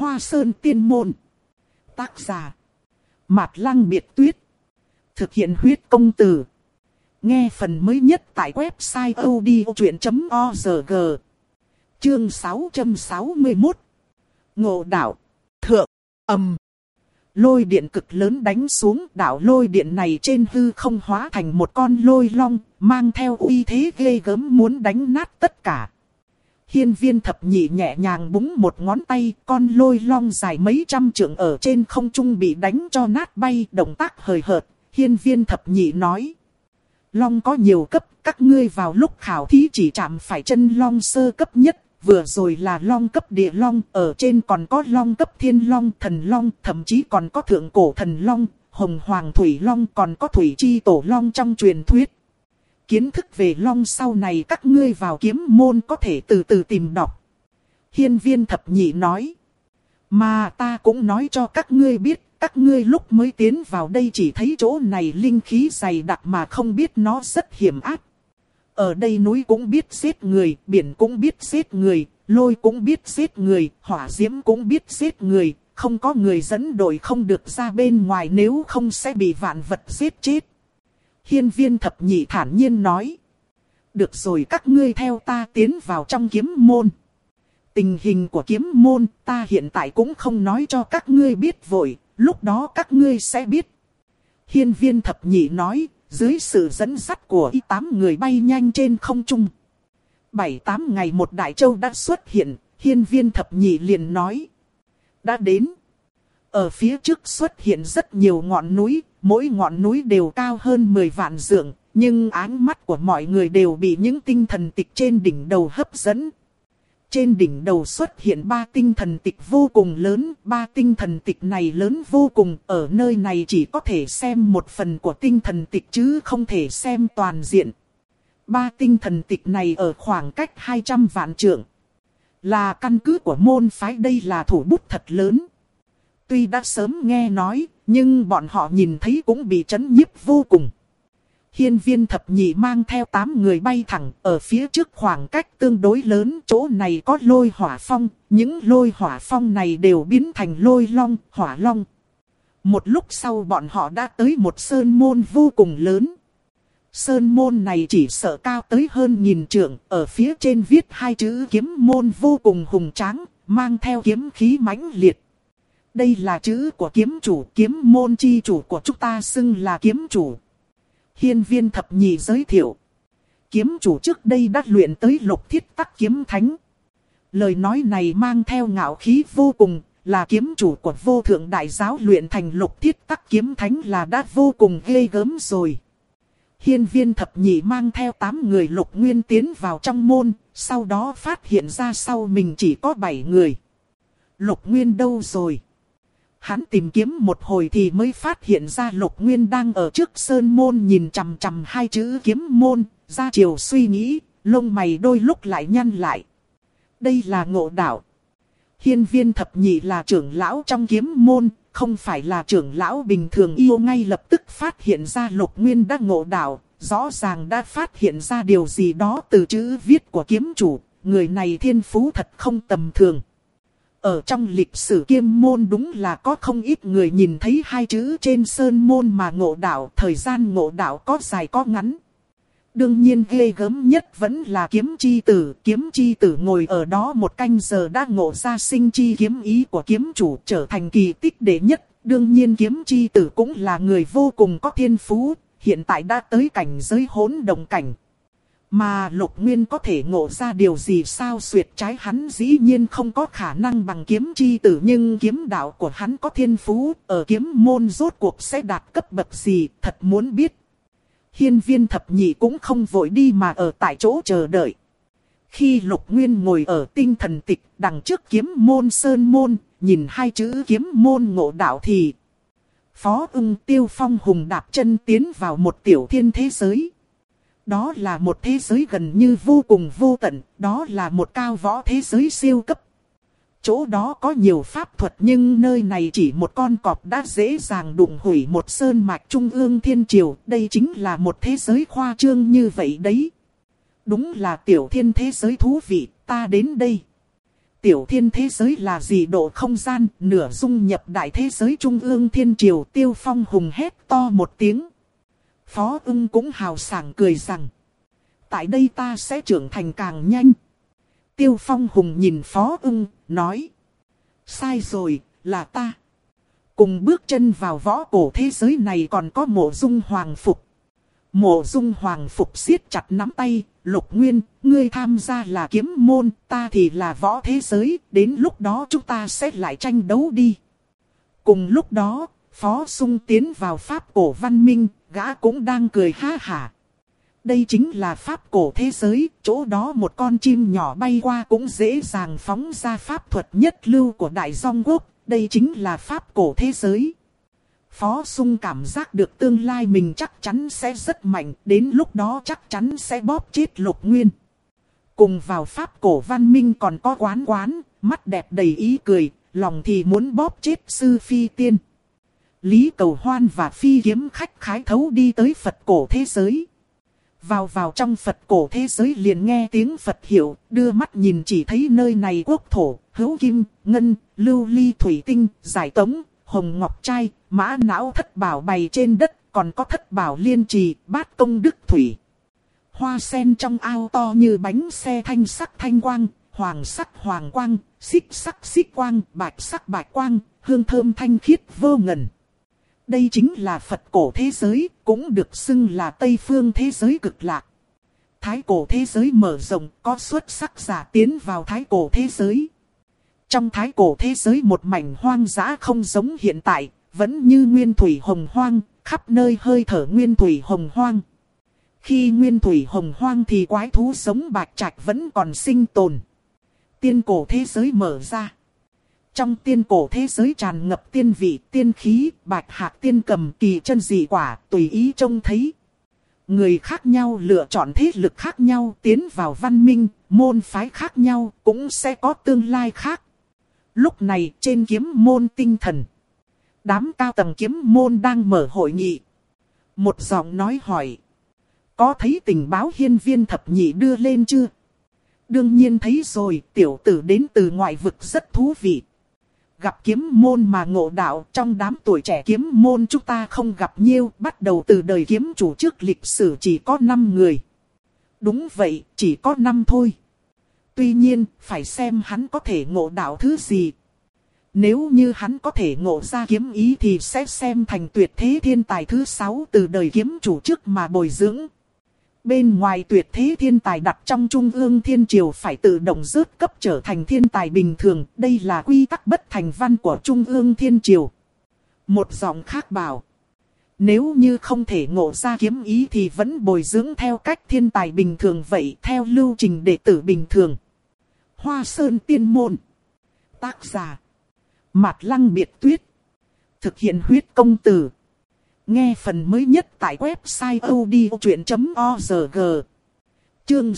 Hoa Sơn Tiên Môn. Tác giả Mạt Lăng Biệt Tuyết. Thực hiện huyết công từ. Nghe phần mới nhất tại website odchuyện.org. Chương 661. Ngộ đạo. Thượng. Ầm. Lôi điện cực lớn đánh xuống, đạo lôi điện này trên hư không hóa thành một con lôi long, mang theo uy thế ghê gớm muốn đánh nát tất cả. Hiên Viên Thập Nhị nhẹ nhàng búng một ngón tay, con lôi long dài mấy trăm trượng ở trên không trung bị đánh cho nát bay, động tác hời hợt. Hiên Viên Thập Nhị nói: Long có nhiều cấp, các ngươi vào lúc khảo thí chỉ chạm phải chân long sơ cấp nhất. Vừa rồi là long cấp địa long, ở trên còn có long cấp thiên long, thần long, thậm chí còn có thượng cổ thần long, hồng hoàng thủy long, còn có thủy chi tổ long trong truyền thuyết. Kiến thức về long sau này các ngươi vào kiếm môn có thể từ từ tìm đọc. Hiên Viên Thập Nhị nói: Mà ta cũng nói cho các ngươi biết, các ngươi lúc mới tiến vào đây chỉ thấy chỗ này linh khí dày đặc mà không biết nó rất hiểm ác. Ở đây núi cũng biết giết người, biển cũng biết giết người, lôi cũng biết giết người, hỏa diễm cũng biết giết người, không có người dẫn đội không được ra bên ngoài nếu không sẽ bị vạn vật giết chết. Hiên Viên Thập Nhị thản nhiên nói: Được rồi, các ngươi theo ta tiến vào trong kiếm môn. Tình hình của kiếm môn ta hiện tại cũng không nói cho các ngươi biết vội, lúc đó các ngươi sẽ biết. Hiên Viên Thập Nhị nói, dưới sự dẫn dắt của 8 người bay nhanh trên không trung. 7-8 ngày một đại châu đã xuất hiện, Hiên Viên Thập Nhị liền nói: Đã đến. Ở phía trước xuất hiện rất nhiều ngọn núi, mỗi ngọn núi đều cao hơn 10 vạn dặm, nhưng ánh mắt của mọi người đều bị những tinh thần tịch trên đỉnh đầu hấp dẫn. Trên đỉnh đầu xuất hiện 3 tinh thần tịch vô cùng lớn, 3 tinh thần tịch này lớn vô cùng, ở nơi này chỉ có thể xem một phần của tinh thần tịch chứ không thể xem toàn diện. 3 tinh thần tịch này ở khoảng cách 200 vạn trượng. Là căn cứ của môn phái, đây là thủ bút thật lớn. Tuy đã sớm nghe nói, nhưng bọn họ nhìn thấy cũng bị chấn nhiếp vô cùng. Hiên Viên Thập Nhị mang theo 8 người bay thẳng, ở phía trước khoảng cách tương đối lớn, chỗ này có lôi hỏa phong, những lôi hỏa phong này đều biến thành lôi long, hỏa long. Một lúc sau bọn họ đã tới một sơn môn vô cùng lớn. Sơn môn này chỉ sợ cao tới hơn 1000 trượng, ở phía trên viết 2 chữ kiếm môn vô cùng hùng tráng, mang theo kiếm khí mãnh liệt. Đây là chữ của kiếm chủ, kiếm môn chi chủ của chúng ta xưng là kiếm chủ. Hiên Viên Thập Nhị giới thiệu: Kiếm chủ trước đây đã luyện tới Lục Thiết Tắc Kiếm Thánh. Lời nói này mang theo ngạo khí vô cùng, là kiếm chủ của Vô Thượng Đại Giáo luyện thành Lục Thiết Tắc Kiếm Thánh là đã vô cùng ghê gớm rồi. Hiên Viên Thập Nhị mang theo 8 người Lục Nguyên tiến vào trong môn, sau đó phát hiện ra sau mình chỉ có 7 người. Lục Nguyên đâu rồi? Hắn tìm kiếm một hồi thì mới phát hiện ra Lục Nguyên đang ở trước sơn môn nhìn chằm chằm 2 chữ kiếm môn, ra chiều suy nghĩ, lông mày đôi lúc lại nhăn lại. Đây là ngộ đạo. Hiên Viên Thập Nhị là trưởng lão trong kiếm môn, không phải là trưởng lão bình thường, yêu ngay lập tức phát hiện ra Lục Nguyên đã ngộ đạo, rõ ràng đã phát hiện ra điều gì đó từ chữ viết của kiếm chủ, người này thiên phú thật không tầm thường. Ở trong lịch sử kiếm môn đúng là có không ít người nhìn thấy 2 chữ trên sơn môn mà ngộ đạo, thời gian ngộ đạo có dài có ngắn. Đương nhiên ghê gớm nhất vẫn là kiếm chi tử ngồi ở đó 1 canh giờ đã ngộ ra sinh chi kiếm ý của kiếm chủ, trở thành kỳ tích đệ nhất. Đương nhiên kiếm chi tử cũng là người vô cùng có thiên phú, hiện tại đã tới cảnh giới hỗn động cảnh. Mà Lục Nguyên có thể ngộ ra điều gì sao xuyệt trái, hắn dĩ nhiên không có khả năng bằng kiếm chi tử, nhưng kiếm đạo của hắn có thiên phú, ở kiếm môn rốt cuộc sẽ đạt cấp bậc gì, thật muốn biết. Hiên Viên Thập Nhị cũng không vội đi mà ở tại chỗ chờ đợi. Khi Lục Nguyên ngồi ở tinh thần tịch đằng trước kiếm môn sơn môn, nhìn 2 chữ kiếm môn ngộ đạo thì Phó Ưng Tiêu Phong hùng đạp chân tiến vào một tiểu thiên thế giới. Đó là một thế giới gần như vô cùng vô tận, đó là một cao võ thế giới siêu cấp. Chỗ đó có nhiều pháp thuật nhưng nơi này chỉ một con cọp đã dễ dàng đụng hủy một sơn mạch trung ương thiên triều, đây chính là một thế giới khoa trương như vậy đấy. Đúng là tiểu thiên thế giới thú vị, ta đến đây. tiểu thiên thế giới là dị độ không gian, nửa dung nhập đại thế giới trung ương thiên triều. Tiêu Phong Hùng hét to một tiếng. Phó Ưng cũng hào sảng cười rằng, tại đây ta sẽ trưởng thành càng nhanh. Tiêu Phong Hùng nhìn Phó Ưng, nói, sai rồi, là ta. Cùng bước chân vào võ cổ thế giới này còn có Mộ Dung Hoàng Phục. Mộ Dung Hoàng Phục siết chặt nắm tay, Lục Nguyên, ngươi tham gia là kiếm môn, ta thì là võ thế giới, đến lúc đó chúng ta sẽ lại tranh đấu đi. Cùng lúc đó, Phó Sung tiến vào pháp cổ văn minh, gã cũng đang cười ha hả. Đây chính là pháp cổ thế giới, chỗ đó một con chim nhỏ bay qua cũng dễ dàng phóng ra pháp thuật nhất lưu của Đại Dong Quốc, đây chính là pháp cổ thế giới. Phó Sung cảm giác được tương lai mình chắc chắn sẽ rất mạnh, đến lúc đó chắc chắn sẽ bóp chết Lục Nguyên. Cùng vào pháp cổ văn minh còn có Quán Quán, mắt đẹp đầy ý cười, lòng thì muốn bóp chết Sư Phi Tiên. Lý Cầu Hoan và Phi Kiếm Khách khái thấu đi tới Phật cổ thế giới. Vào trong Phật cổ thế giới liền nghe tiếng Phật hiệu, đưa mắt nhìn chỉ thấy nơi này quốc thổ, hữu kim, ngân, lưu ly thủy tinh, giải tống, hồng ngọc trai, mã não thất bảo bày trên đất, còn có thất bảo liên trì, bát công đức thủy. Hoa sen trong ao to như bánh xe, thanh sắc thanh quang, hoàng sắc hoàng quang, xích sắc xích quang, bạch sắc bạch quang, hương thơm thanh khiết vô ngần. Đây chính là Phật cổ thế giới, cũng được xưng là Tây phương thế giới cực lạc. Thái cổ thế giới mở rộng, có xuất sắc giả tiến vào thái cổ thế giới. Trong thái cổ thế giới một mảnh hoang dã không giống hiện tại, vẫn như nguyên thủy hồng hoang, khắp nơi hơi thở nguyên thủy hồng hoang. Khi nguyên thủy hồng hoang thì quái thú giống bạch trạch vẫn còn sinh tồn. Tiên cổ thế giới mở ra. Trong tiên cổ thế giới tràn ngập tiên vị, tiên khí, bạch hạc tiên cầm, kỳ chân dị quả, tùy ý trông thấy. Người khác nhau lựa chọn thế lực khác nhau tiến vào văn minh, môn phái khác nhau cũng sẽ có tương lai khác. Lúc này trên kiếm môn tinh thần, đám cao tầng kiếm môn đang mở hội nghị. Một giọng nói hỏi, có thấy tình báo hiên viên thập nhị đưa lên chưa? Đương nhiên thấy rồi, tiểu tử đến từ ngoại vực rất thú vị. Gặp kiếm môn mà ngộ đạo, trong đám tuổi trẻ kiếm môn chúng ta không gặp nhiều, bắt đầu từ đời kiếm chủ trước lịch sử chỉ có 5 người. Đúng vậy, chỉ có 5 thôi. Tuy nhiên, phải xem hắn có thể ngộ đạo thứ gì. Nếu như hắn có thể ngộ ra kiếm ý thì sẽ xem thành tuyệt thế thiên tài thứ 6 từ đời kiếm chủ trước mà bồi dưỡng. Bên ngoài tuyệt thế thiên tài đặt trong trung ương thiên triều phải tự động rớt cấp trở thành thiên tài bình thường. Đây là quy tắc bất thành văn của trung ương thiên triều. Một giọng khác bảo, nếu như không thể ngộ ra kiếm ý thì vẫn bồi dưỡng theo cách thiên tài bình thường vậy, theo lưu trình đệ tử bình thường. Hoa Sơn Tiên Môn. Tác giả Mạt Lăng Biệt Tuyết. Thực hiện huyết công từ. Nghe phần mới nhất tại website odchuyện.org. Chương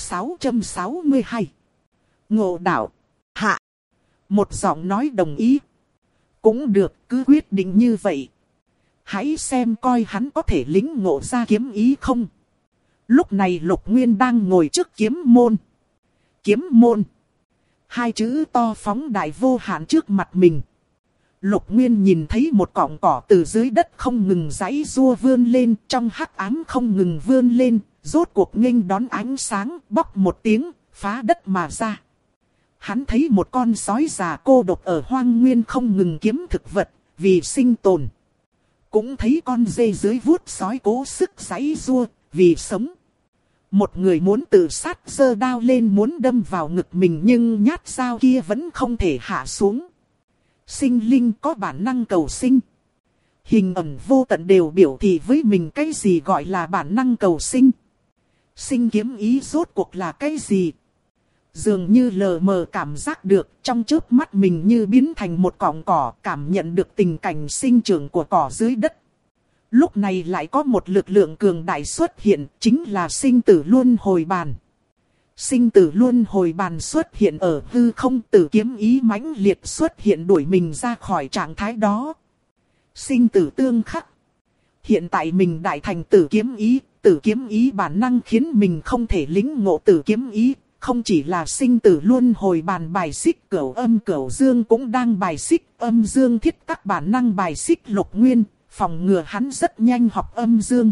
662. Ngộ đạo. Hạ. Một giọng nói đồng ý. Cũng được, cứ quyết định như vậy. Hãy xem coi hắn có thể lĩnh ngộ ra kiếm ý không. Lúc này Lục Nguyên đang ngồi trước kiếm môn. Kiếm môn. Hai chữ to phóng đại vô hạn trước mặt mình. Lục Nguyên nhìn thấy một cọng cỏ từ dưới đất không ngừng giãy giụa vươn lên, trong hắc ám không ngừng vươn lên, rốt cuộc nghênh đón ánh sáng, bóc một tiếng, phá đất mà ra. Hắn thấy một con sói già cô độc ở hoang nguyên không ngừng kiếm thực vật, vì sinh tồn. Cũng thấy con dê dưới vuốt sói cố sức giãy giụa, vì sống. Một người muốn tự sát giơ đao lên muốn đâm vào ngực mình nhưng nhát dao kia vẫn không thể hạ xuống. Sinh linh có bản năng cầu sinh. Hình ẩn vô tận đều biểu thị với mình cái gì gọi là bản năng cầu sinh. Sinh kiếm ý rốt cuộc là cái gì? Dường như lờ mờ cảm giác được trong chớp mắt mình như biến thành một cọng cỏ, cảm nhận được tình cảnh sinh trưởng của cỏ dưới đất. Lúc này lại có một lực lượng cường đại xuất hiện, chính là sinh tử luân hồi bàn. Sinh tử luân hồi bàn xuất hiện ở hư không, tử kiếm ý mãnh liệt xuất hiện đuổi mình ra khỏi trạng thái đó. Sinh tử tương khắc. Hiện tại mình đại thành tử kiếm ý bản năng khiến mình không thể lĩnh ngộ tử kiếm ý, không chỉ là sinh tử luân hồi bàn bài xích, cửu âm cửu dương cũng đang bài xích, âm dương thiết các bản năng bài xích Lục Nguyên, phòng ngừa hắn rất nhanh học âm dương.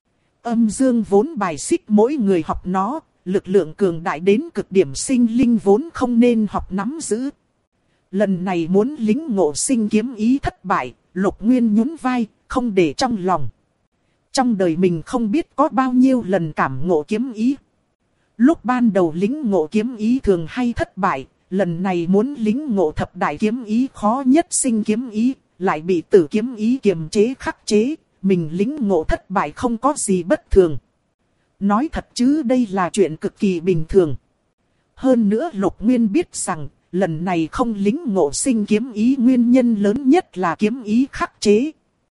Âm dương vốn bài xích mỗi người học nó, lực lượng cường đại đến cực điểm sinh linh vốn không nên học nắm giữ. Lần này muốn lính ngộ sinh kiếm ý thất bại, Lục Nguyên nhún vai, không để trong lòng. Trong đời mình không biết có bao nhiêu lần cảm ngộ kiếm ý. Lúc ban đầu lính ngộ kiếm ý thường hay thất bại, lần này muốn lính ngộ thập đại kiếm ý khó nhất sinh kiếm ý, lại bị tử kiếm ý kiềm chế khắc chế, mình lính ngộ thất bại không có gì bất thường. Nói thật chứ đây là chuyện cực kỳ bình thường. Hơn nữa Lục Nguyên biết rằng, lần này không lính ngộ sinh kiếm ý nguyên nhân lớn nhất là kiếm ý khắc chế.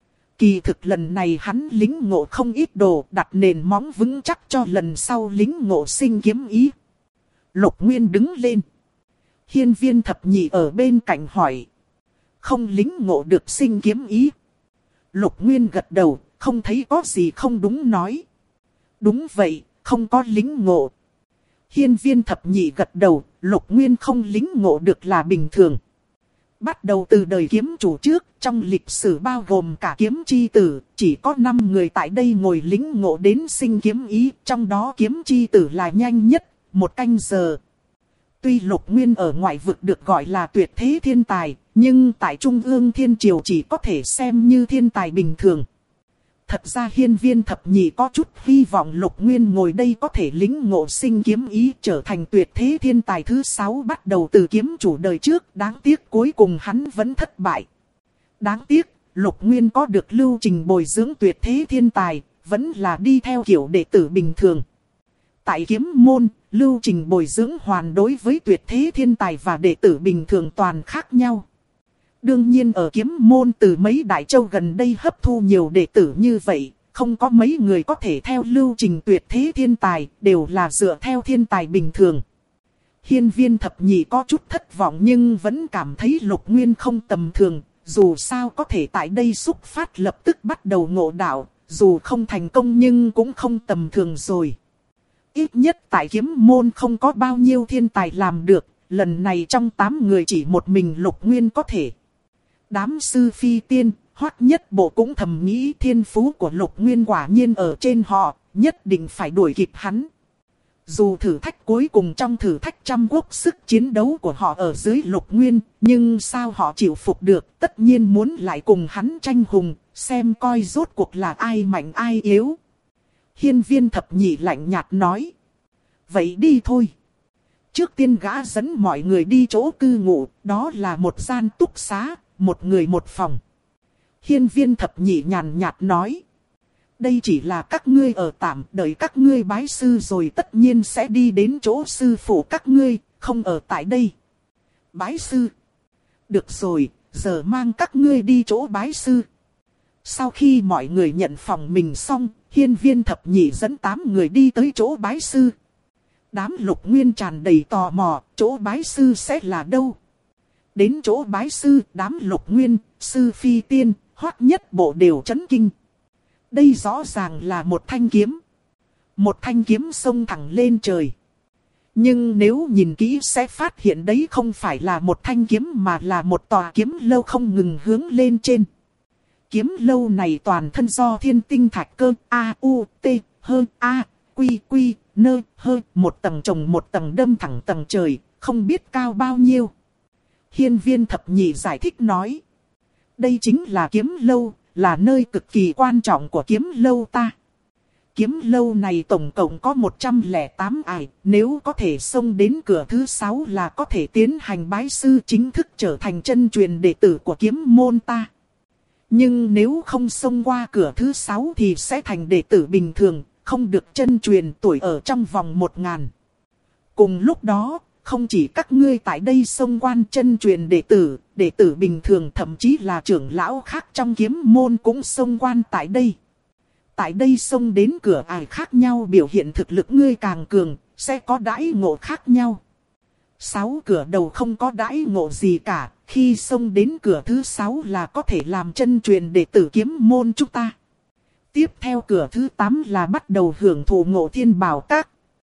Kỳ thực lần này hắn lính ngộ không ít đồ, đặt nền móng vững chắc cho lần sau lính ngộ sinh kiếm ý. Lục Nguyên đứng lên. Hiên Viên thập nhị ở bên cạnh hỏi. Không lính ngộ được sinh kiếm ý. Lục Nguyên gật đầu, không thấy có gì không đúng nói. Đúng vậy, không có lính ngộ. Hiên Viên thập nhị gật đầu, Lục Nguyên không lính ngộ được là bình thường. Bắt đầu từ đời kiếm chủ trước, trong lịch sử bao gồm cả kiếm chi tử, chỉ có 5 người tại đây ngồi lính ngộ đến sinh kiếm ý, trong đó kiếm chi tử là nhanh nhất, 1 canh giờ. Tuy Lục Nguyên ở ngoại vực được gọi là tuyệt thế thiên tài, nhưng tại Trung ương Thiên Triều chỉ có thể xem như thiên tài bình thường. Thật ra Hiên Viên thập nhị có chút hy vọng Lục Nguyên ngồi đây có thể lính ngộ sinh kiếm ý trở thành tuyệt thế thiên tài thứ 6 bắt đầu từ kiếm chủ đời trước. Đáng tiếc cuối cùng hắn vẫn thất bại. Đáng tiếc, Lục Nguyên có được lưu trình bồi dưỡng tuyệt thế thiên tài, vẫn là đi theo kiểu đệ tử bình thường. Tại kiếm môn, lưu trình bồi dưỡng hoàn đối với tuyệt thế thiên tài và đệ tử bình thường toàn khác nhau. Đương nhiên ở kiếm môn từ mấy đại châu gần đây hấp thu nhiều đệ tử như vậy, không có mấy người có thể theo lưu trình tuyệt thế thiên tài, đều là dựa theo thiên tài bình thường. Hiên Viên thập nhị có chút thất vọng nhưng vẫn cảm thấy Lục Nguyên không tầm thường, dù sao có thể tại đây xúc phát lập tức bắt đầu ngộ đạo, dù không thành công nhưng cũng không tầm thường rồi. Ít nhất tại kiếm môn không có bao nhiêu thiên tài làm được, lần này trong 8 người chỉ một mình Lục Nguyên có thể. Đám sư phi tiên, Hoắc Nhất Bộ cũng thầm nghĩ thiên phú của Lục Nguyên quả nhiên ở trên họ, nhất định phải đuổi kịp hắn. Dù thử thách cuối cùng trong thử thách trăm quốc sức chiến đấu của họ ở dưới Lục Nguyên, nhưng sao họ chịu phục được, tất nhiên muốn lại cùng hắn tranh hùng, xem coi rốt cuộc là ai mạnh ai yếu. Hiên Viên thập nhị lạnh nhạt nói. Vậy đi thôi. Trước tiên gã dẫn mọi người đi chỗ cư ngụ, đó là một gian túc xá, một người một phòng. Hiên Viên thập nhị nhàn nhạt nói. Đây chỉ là các ngươi ở tạm, đợi các ngươi bái sư rồi tất nhiên sẽ đi đến chỗ sư phụ các ngươi, không ở tại đây. Bái sư. Được rồi, giờ mang các ngươi đi chỗ bái sư. Sau khi mọi người nhận phòng mình xong, Hiên Viên thập nhị dẫn 8 người đi tới chỗ bái sư. Đám Lục Nguyên tràn đầy tò mò, chỗ bái sư sẽ là đâu? Đến chỗ bái sư, đám Lục Nguyên, sư phi tiên, Hoắc Nhất Bộ đều chấn kinh. Đây rõ ràng là một thanh kiếm. Một thanh kiếm xông thẳng lên trời. Nhưng nếu nhìn kỹ sẽ phát hiện đấy không phải là một thanh kiếm mà là một tòa kiếm lâu không ngừng hướng lên trên. Kiếm lâu này toàn thân do thiên tinh thạch cơ A, U, T, H, A, Quy, Quy, Nơ, Hơ, một tầng chồng một tầng đâm thẳng tầng trời, không biết cao bao nhiêu. Hiên Viên thập nhị giải thích nói. Đây chính là kiếm lâu, là nơi cực kỳ quan trọng của kiếm lâu ta. Kiếm lâu này tổng cộng có 108 ải, nếu có thể xông đến cửa thứ 6 là có thể tiến hành bái sư chính thức trở thành chân truyền đệ tử của kiếm môn ta. Nhưng nếu không xông qua cửa thứ 6 thì sẽ thành đệ tử bình thường, không được chân truyền tuổi ở trong vòng 1000. Cùng lúc đó, không chỉ các ngươi tại đây xông quan chân truyền đệ tử bình thường thậm chí là trưởng lão khác trong kiếm môn cũng xông quan tại đây. Tại đây xông đến cửa ải khác nhau biểu hiện thực lực ngươi càng cường, sẽ có đãi ngộ khác nhau. 6 cửa đầu không có đãi ngộ gì cả, khi xông đến cửa thứ 6 là có thể làm chân truyền đệ tử kiếm môn chúng ta. Tiếp theo cửa thứ 8 là bắt đầu hưởng thụ Ngộ Thiên Bảo Các.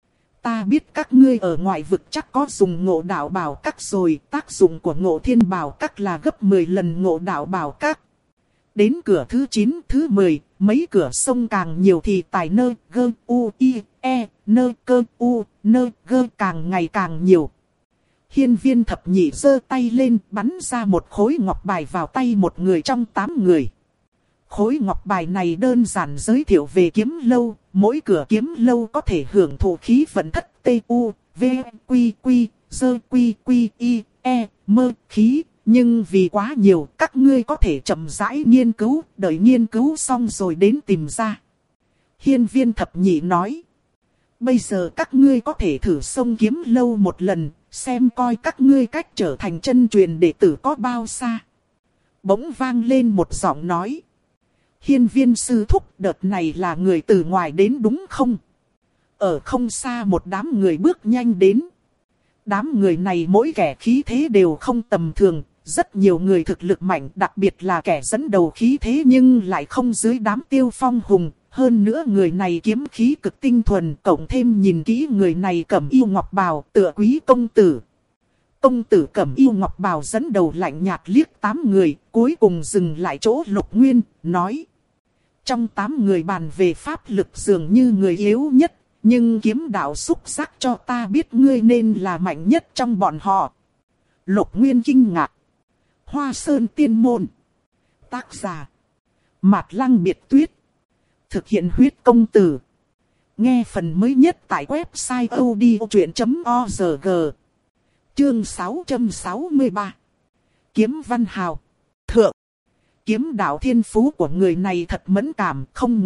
ta biết các ngươi ở ngoại vực chắc có dùng ngộ đạo bảo các rồi, tác dụng của ngộ thiên bảo các là gấp 10 lần ngộ đạo bảo các. Đến cửa thứ 9, thứ 10, mấy cửa sông càng nhiều thì tài nơ, gơ, u, i, e, nơ, cơ, u, nơ, gơ càng ngày càng nhiều. Hiên Viên thập nhị giơ tay lên bắn ra một khối ngọc bài vào tay một người trong 8 người. Khối ngọc bài này đơn giản giới thiệu về kiếm lâu, mỗi cửa kiếm lâu có thể hưởng thụ khí vận thất t u, v, quy quy, dơ quy quy, i, e, mơ, khí. Nhưng vì quá nhiều, các ngươi có thể chậm rãi nghiên cứu, đợi nghiên cứu xong rồi đến tìm ra. Hiên Viên thập nhị nói. Bây giờ các ngươi có thể thử xông kiếm lâu một lần, xem coi các ngươi cách trở thành chân truyền đệ tử có bao xa. Bỗng vang lên một giọng nói. Hiên Viên sư thúc, đợt này là người từ ngoài đến đúng không? Ở không xa một đám người bước nhanh đến. Đám người này mỗi kẻ khí thế đều không tầm thường, rất nhiều người thực lực mạnh, đặc biệt là kẻ dẫn đầu khí thế nhưng lại không dưới đám Tiêu Phong hùng. Hơn nữa người này kiếm khí cực tinh thuần, cộng thêm nhìn kỹ người này cẩm y ngọc bào, tựa quý công tử. Công tử cẩm y ngọc bào dẫn đầu lạnh nhạt liếc 8 người, cuối cùng dừng lại chỗ Lục Nguyên, nói. Trong 8 người bàn về pháp lực dường như người yếu nhất, nhưng kiếm đạo xúc giác cho ta biết ngươi nên là mạnh nhất trong bọn họ. Lục Nguyên kinh ngạc. Hoa Sơn Tiên Môn. Tác giả. Mạt Lăng Biệt Tuyết. Thực hiện huyết công từ. Nghe phần mới nhất tại website odchuyện.org. Chương 663. Kiếm Văn Hào. Thượng. Kiếm đạo thiên phú của người này thật mẫn cảm,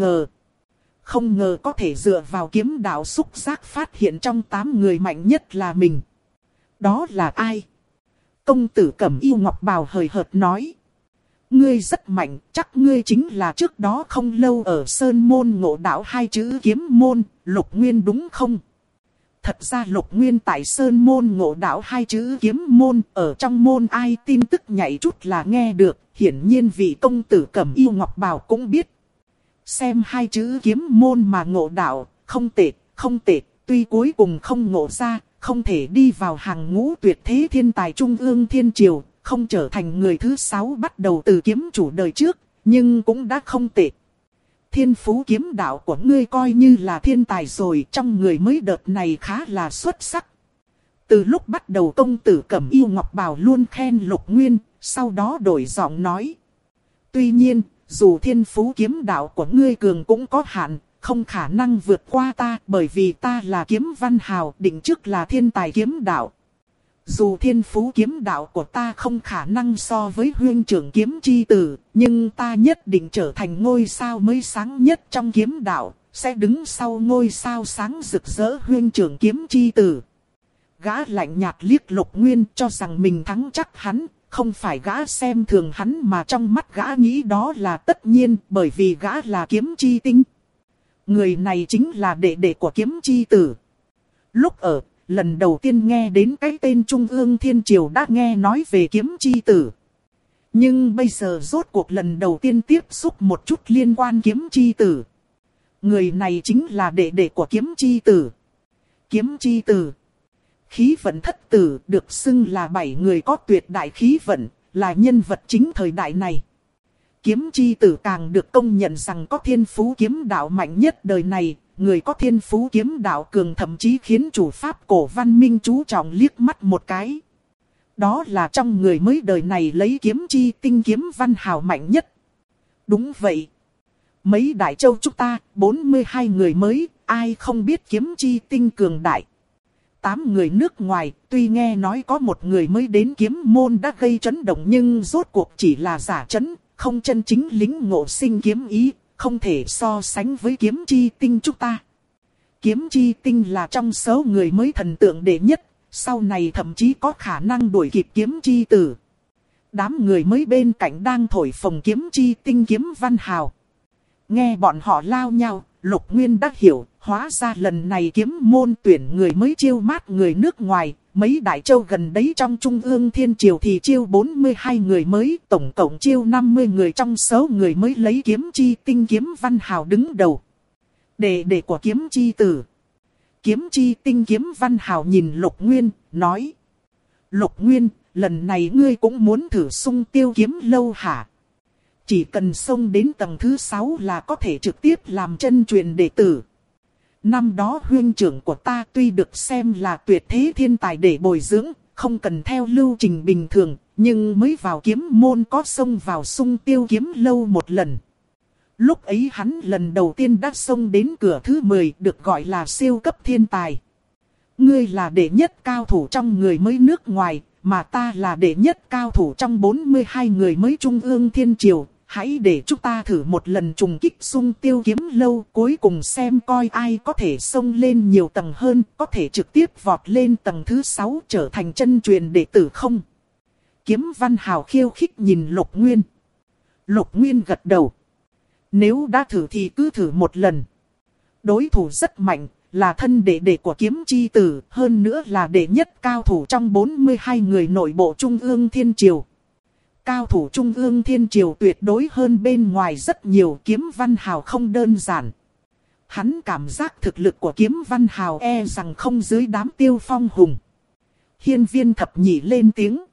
không ngờ có thể dựa vào kiếm đạo xúc giác phát hiện trong 8 người mạnh nhất là mình. Đó là ai? Công tử cẩm y ngọc bào hời hợt nói. Ngươi rất mạnh, chắc ngươi chính là trước đó không lâu ở Sơn Môn ngộ đạo 2 chữ kiếm môn, Lục Nguyên đúng không? Thật ra Lục Nguyên tại Sơn Môn ngộ đạo 2 chữ kiếm môn, ở trong môn ai tin tức nhảy chút là nghe được, hiển nhiên vị công tử cẩm y ngọc bào cũng biết. Xem 2 chữ kiếm môn mà ngộ đạo, không tệ, tuy cuối cùng không ngộ ra, không thể đi vào hàng ngũ tuyệt thế thiên tài trung ương thiên triều. Không trở thành người thứ 6 bắt đầu từ kiếm chủ đời trước, nhưng cũng đã không tệ. Thiên phú kiếm đạo của ngươi coi như là thiên tài rồi, trong người mới đợt này khá là xuất sắc. Từ lúc bắt đầu công tử cẩm y ngọc bào luôn khen Lục Nguyên, sau đó đổi giọng nói. Tuy nhiên, dù thiên phú kiếm đạo của ngươi cường cũng có hạn, không khả năng vượt qua ta, bởi vì ta là kiếm văn hào, định trước là thiên tài kiếm đạo. Dù thiên phú kiếm đạo của ta không khả năng so với huyên trưởng kiếm chi tử, nhưng ta nhất định trở thành ngôi sao mới sáng nhất trong kiếm đạo, sẽ đứng sau ngôi sao sáng rực rỡ huyên trưởng kiếm chi tử. Gã lạnh nhạt liếc Lục Nguyên cho rằng mình thắng chắc hắn, không phải gã xem thường hắn mà trong mắt gã nghĩ đó là tất nhiên bởi vì gã là kiếm chi tinh. Người này chính là đệ đệ của kiếm chi tử. Lúc ở lần đầu tiên nghe đến cái tên Trung ương Thiên Triều đã nghe nói về kiếm chi tử. Nhưng bây giờ rốt cuộc lần đầu tiên tiếp xúc một chút liên quan kiếm chi tử. Người này chính là đệ đệ của kiếm chi tử. Kiếm chi tử. Khí vận thất tử được xưng là 7 người có tuyệt đại khí vận, là nhân vật chính thời đại này. Kiếm chi tử càng được công nhận rằng có thiên phú kiếm đạo mạnh nhất đời này. Người có thiên phú kiếm đạo cường thậm chí khiến chủ pháp cổ văn minh chú trọng liếc mắt một cái. Đó là trong người mới đời này lấy kiếm chi tinh kiếm văn hào mạnh nhất. Đúng vậy. Mấy đại châu chúng ta, 42 người mới, ai không biết kiếm chi tinh cường đại. 8 người nước ngoài, tuy nghe nói có một người mới đến kiếm môn đã gây chấn động nhưng rốt cuộc chỉ là giả chấn, không chân chính lính ngộ sinh kiếm ý. Không thể so sánh với kiếm chi tinh chúng ta. Kiếm chi tinh là trong số người mới thần tượng đệ nhất, sau này thậm chí có khả năng đuổi kịp kiếm chi tử. Đám người mới bên cạnh đang thổi phồng kiếm chi tinh kiếm văn hào. Nghe bọn họ lao nhau, Lục Nguyên đã hiểu, hóa ra lần này kiếm môn tuyển người mới chiêu mát người nước ngoài. Mấy đại châu gần đấy trong Trung ương Thiên Triều thì chiêu 42 người mới, tổng cộng chiêu 50 người trong số người mới lấy kiếm chi tinh kiếm văn hào đứng đầu. Đệ đệ của kiếm chi tử. Kiếm chi tinh kiếm văn hào nhìn Lục Nguyên, nói. Lục Nguyên, lần này ngươi cũng muốn thử xung tiêu kiếm lâu hả? Chỉ cần xông đến tầng thứ 6 là có thể trực tiếp làm chân truyền đệ tử. Năm đó huynh trưởng của ta tuy được xem là tuyệt thế thiên tài để bồi dưỡng, không cần theo lưu trình bình thường, nhưng mới vào kiếm môn có xông vào xung tiêu kiếm lâu một lần. Lúc ấy hắn lần đầu tiên đã xông đến cửa thứ 10, được gọi là siêu cấp thiên tài. Ngươi là đệ nhất cao thủ trong người mới nước ngoài, mà ta là đệ nhất cao thủ trong 42 người mới trung ương thiên triều. Hãy để chúng ta thử một lần trùng kích xung tiêu kiếm lâu, cuối cùng xem coi ai có thể xông lên nhiều tầng hơn, có thể trực tiếp vọt lên tầng thứ 6 trở thành chân truyền đệ tử không? Kiếm Văn Hào khiêu khích nhìn Lục Nguyên. Lục Nguyên gật đầu. Nếu đã thử thì cứ thử một lần. Đối thủ rất mạnh, là thân đệ đệ của Kiếm Chi Tử, hơn nữa là đệ nhất cao thủ trong 42 người nội bộ Trung ương Thiên Triều. Cao thủ Trung ương Thiên Triều tuyệt đối hơn bên ngoài rất nhiều, Kiếm Văn Hào không đơn giản. Hắn cảm giác thực lực của Kiếm Văn Hào e rằng không dưới đám Tiêu Phong hùng. Hiên Viên thập nhị lên tiếng.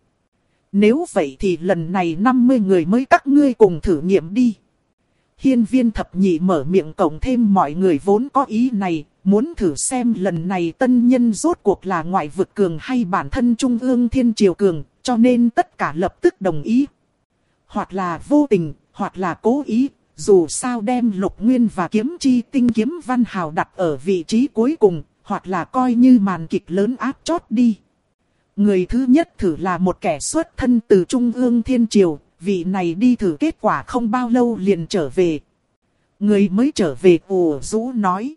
Nếu vậy thì lần này 50 người mới các ngươi cùng thử nghiệm đi. Hiên Viên thập nhị mở miệng cộng thêm mọi người vốn có ý này, muốn thử xem lần này tân nhân rốt cuộc là ngoại vực cường hay bản thân Trung ương Thiên Triều cường, cho nên tất cả lập tức đồng ý. Hoặc là vô tình, hoặc là cố ý, dù sao đem Lục Nguyên và Kiếm Chi tinh kiếm Văn Hào đặt ở vị trí cuối cùng, hoặc là coi như màn kịch lớn áp chót đi. Người thứ nhất thử là một kẻ xuất thân từ Trung ương Thiên Triều, vị này đi thử kết quả không bao lâu liền trở về. Người mới trở về ủ rũ nói.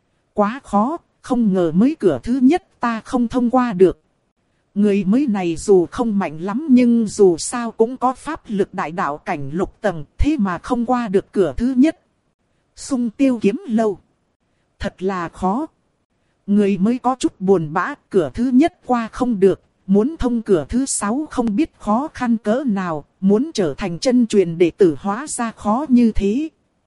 Quá khó, không ngờ mới cửa thứ nhất ta không thông qua được. Người mới này dù không mạnh lắm nhưng dù sao cũng có pháp lực đại đạo cảnh lục tầng, thế mà không qua được cửa thứ nhất. Xung tiêu kiếm lâu. Thật là khó. Người mới có chút buồn bã, cửa thứ nhất qua không được, muốn thông cửa thứ 6 không biết khó khăn cỡ nào, muốn trở thành chân truyền đệ tử hóa ra khó như thế.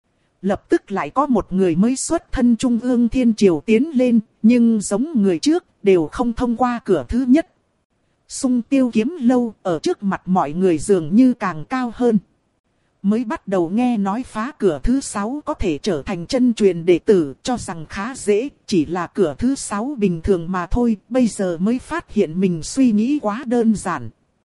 Lập tức lại có một người mới xuất thân Trung ương Thiên Triều tiến lên, nhưng giống người trước, đều không thông qua cửa thứ nhất. Xung tiêu kiếm lâu ở trước mặt mọi người dường như càng cao hơn. Mới bắt đầu nghe nói phá cửa thứ 6 có thể trở thành chân truyền đệ tử, cho rằng khá dễ, chỉ là cửa thứ 6 bình thường mà thôi, bây giờ mới phát hiện mình suy nghĩ quá đơn giản.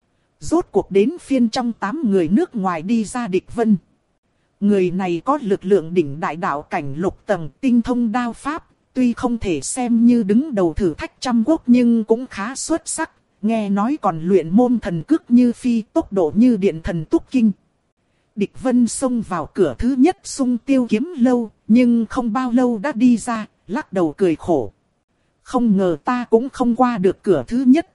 Rốt cuộc đến phiên trong 8 người nước ngoài đi ra địch vân. Người này có lực lượng đỉnh đại đạo cảnh lục tầng, tinh thông đao pháp, tuy không thể xem như đứng đầu thử thách trăm quốc nhưng cũng khá xuất sắc, nghe nói còn luyện môn thần cước như phi, tốc độ như điện thần túc kinh. Địch vân xông vào cửa thứ nhất xung tiêu kiếm lâu, nhưng không bao lâu đã đi ra, lắc đầu cười khổ. Không ngờ ta cũng không qua được cửa thứ nhất.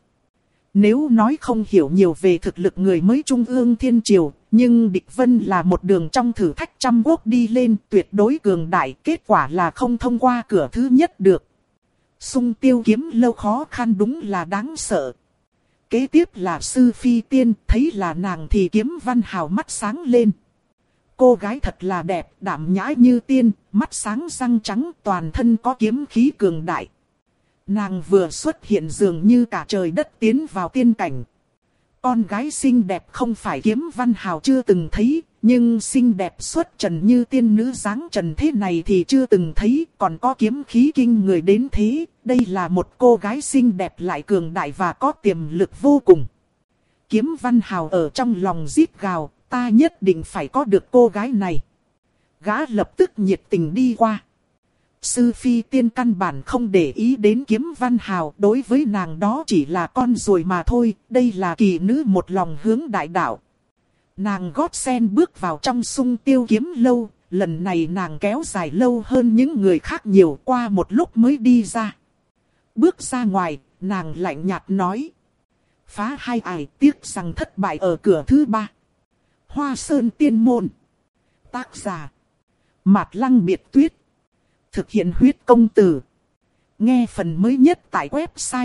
Nếu nói không hiểu nhiều về thực lực người mới Trung ương Thiên Triều, nhưng địch vân là một đường trong thử thách trăm quốc đi lên tuyệt đối cường đại, kết quả là không thông qua cửa thứ nhất được. Xung tiêu kiếm lâu khó khăn đúng là đáng sợ. Kế tiếp là Sư Phi Tiên, thấy là nàng thì Kiếm Văn Hào mắt sáng lên. Cô gái thật là đẹp, đảm nhã như tiên, mắt sáng răng trắng, toàn thân có kiếm khí cường đại. Nàng vừa xuất hiện dường như cả trời đất tiến vào tiên cảnh. Con gái xinh đẹp không phải Kiếm Văn Hào chưa từng thấy, nhưng xinh đẹp xuất trần như tiên nữ dáng trần thế này thì chưa từng thấy, còn có kiếm khí kinh người đến thế. Đây là một cô gái xinh đẹp lại cường đại và có tiềm lực vô cùng. Kiếm Văn Hào ở trong lòng rít gào, ta nhất định phải có được cô gái này. Gã lập tức nhiệt tình đi qua. Sư Phi Tiên căn bản không để ý đến Kiếm Văn Hào, đối với nàng đó chỉ là con ruồi mà thôi, đây là kỳ nữ một lòng hướng đại đạo. Nàng gót sen bước vào trong xung tiêu kiếm lâu, lần này nàng kéo dài lâu hơn những người khác nhiều, qua một lúc mới đi ra. Bước ra ngoài, nàng lạnh nhạt nói. Phá hai ải, tiếc rằng thất bại ở cửa thứ 3. Hoa Sơn Tiên Môn. Tác giả Mạt Lăng Biệt Tuyết. Thực hiện huyết công từ. Nghe phần mới nhất tại website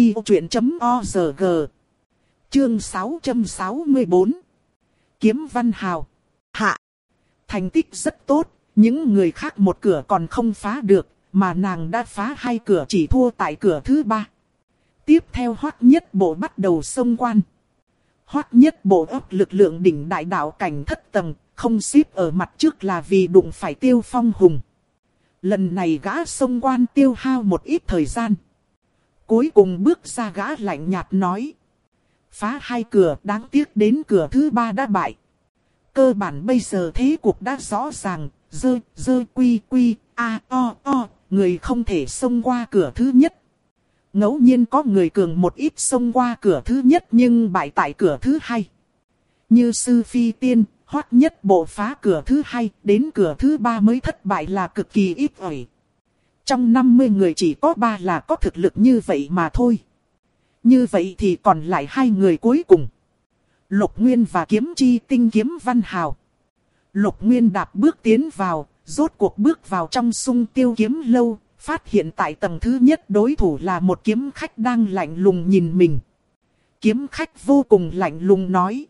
odchuyện.org. Chương 664. Kiếm Văn Hào. Hạ. Thành tích rất tốt, những người khác một cửa còn không phá được, mà nàng đã phá 2 cửa chỉ thua tại cửa thứ 3. Tiếp theo Hoắc Nhất Bộ bắt đầu xông quan. Hoắc Nhất Bộ ấp lực lượng đỉnh đại đạo cảnh thất tầng, không xếp ở mặt trước là vì đụng phải Tiêu Phong hùng. Lần này gã xông quan tiêu hao một ít thời gian. Cuối cùng bước ra gã lạnh nhạt nói. Phá 2 cửa, đáng tiếc đến cửa thứ 3 đã bại. Cơ bản bây giờ thế cục đã rõ ràng, quy, người không thể xông qua cửa thứ nhất. Ngẫu nhiên có người cường một ít xông qua cửa thứ nhất nhưng bại tại cửa thứ 2. Như Sư Phi Tiên, Hoắc Nhất Bộ phá cửa thứ 2, đến cửa thứ 3 mới thất bại là cực kỳ ít ỏi. Trong 50 người chỉ có 3 là có thực lực như vậy mà thôi. Như vậy thì còn lại 2 người cuối cùng. Lục Nguyên và Kiếm Chi Tinh Kiếm Văn Hào. Lục Nguyên đạp bước tiến vào, rốt cuộc bước vào trong Sung Tiêu Kiếm Lâu, phát hiện tại tầng thứ nhất đối thủ là một kiếm khách đang lạnh lùng nhìn mình. Kiếm khách vô cùng lạnh lùng nói.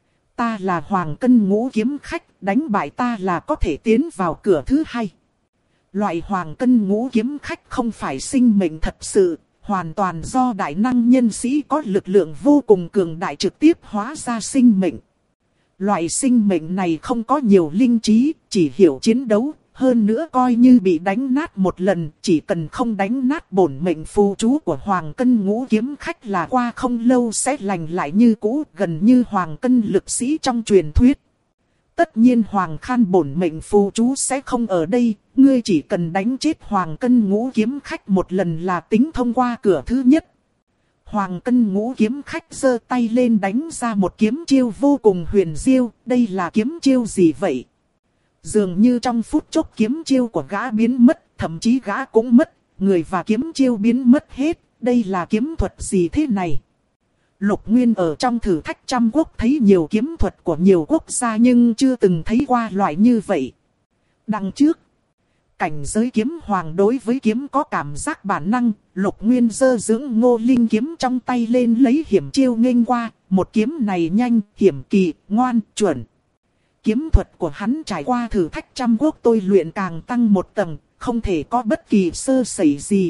Ta là Hoàng Cân Ngũ kiếm khách, đánh bại ta là có thể tiến vào cửa thứ 2. Loại Hoàng Cân Ngũ kiếm khách không phải sinh mệnh thật sự, hoàn toàn do đại năng nhân sĩ có lực lượng vô cùng cường đại trực tiếp hóa ra sinh mệnh. Loại sinh mệnh này không có nhiều linh trí, chỉ hiểu chiến đấu, hơn nữa coi như bị đánh nát một lần, chỉ cần không đánh nát bổn mệnh phù chú của Hoàng Cân Ngũ kiếm khách là qua không lâu sẽ lành lại như cũ, gần như Hoàng Cân lực sĩ trong truyền thuyết. Tất nhiên Hoàng Khan bổn mệnh phù chú sẽ không ở đây, ngươi chỉ cần đánh chết Hoàng Cân Ngũ kiếm khách một lần là tính thông qua cửa thứ nhất. Hoàng Cân Ngũ kiếm khách giơ tay lên đánh ra một kiếm chiêu vô cùng huyền diệu, đây là kiếm chiêu gì vậy? Dường như trong phút chốc kiếm chiêu của gã biến mất, thậm chí gã cũng mất, người và kiếm chiêu biến mất hết, đây là kiếm thuật gì thế này? Lục Nguyên ở trong thử thách trăm quốc thấy nhiều kiếm thuật của nhiều quốc gia nhưng chưa từng thấy qua loại như vậy. Đằng trước, cảnh giới kiếm hoàng đối với kiếm có cảm giác bản năng, Lục Nguyên giơ dưỡng Ngô Linh kiếm trong tay lên lấy hiểm chiêu nghênh qua, một kiếm này nhanh, hiểm kỳ, ngoan, chuẩn. Kiếm thuật của hắn trải qua thử thách trăm quốc tôi luyện càng tăng một tầng, không thể có bất kỳ sơ sẩy gì.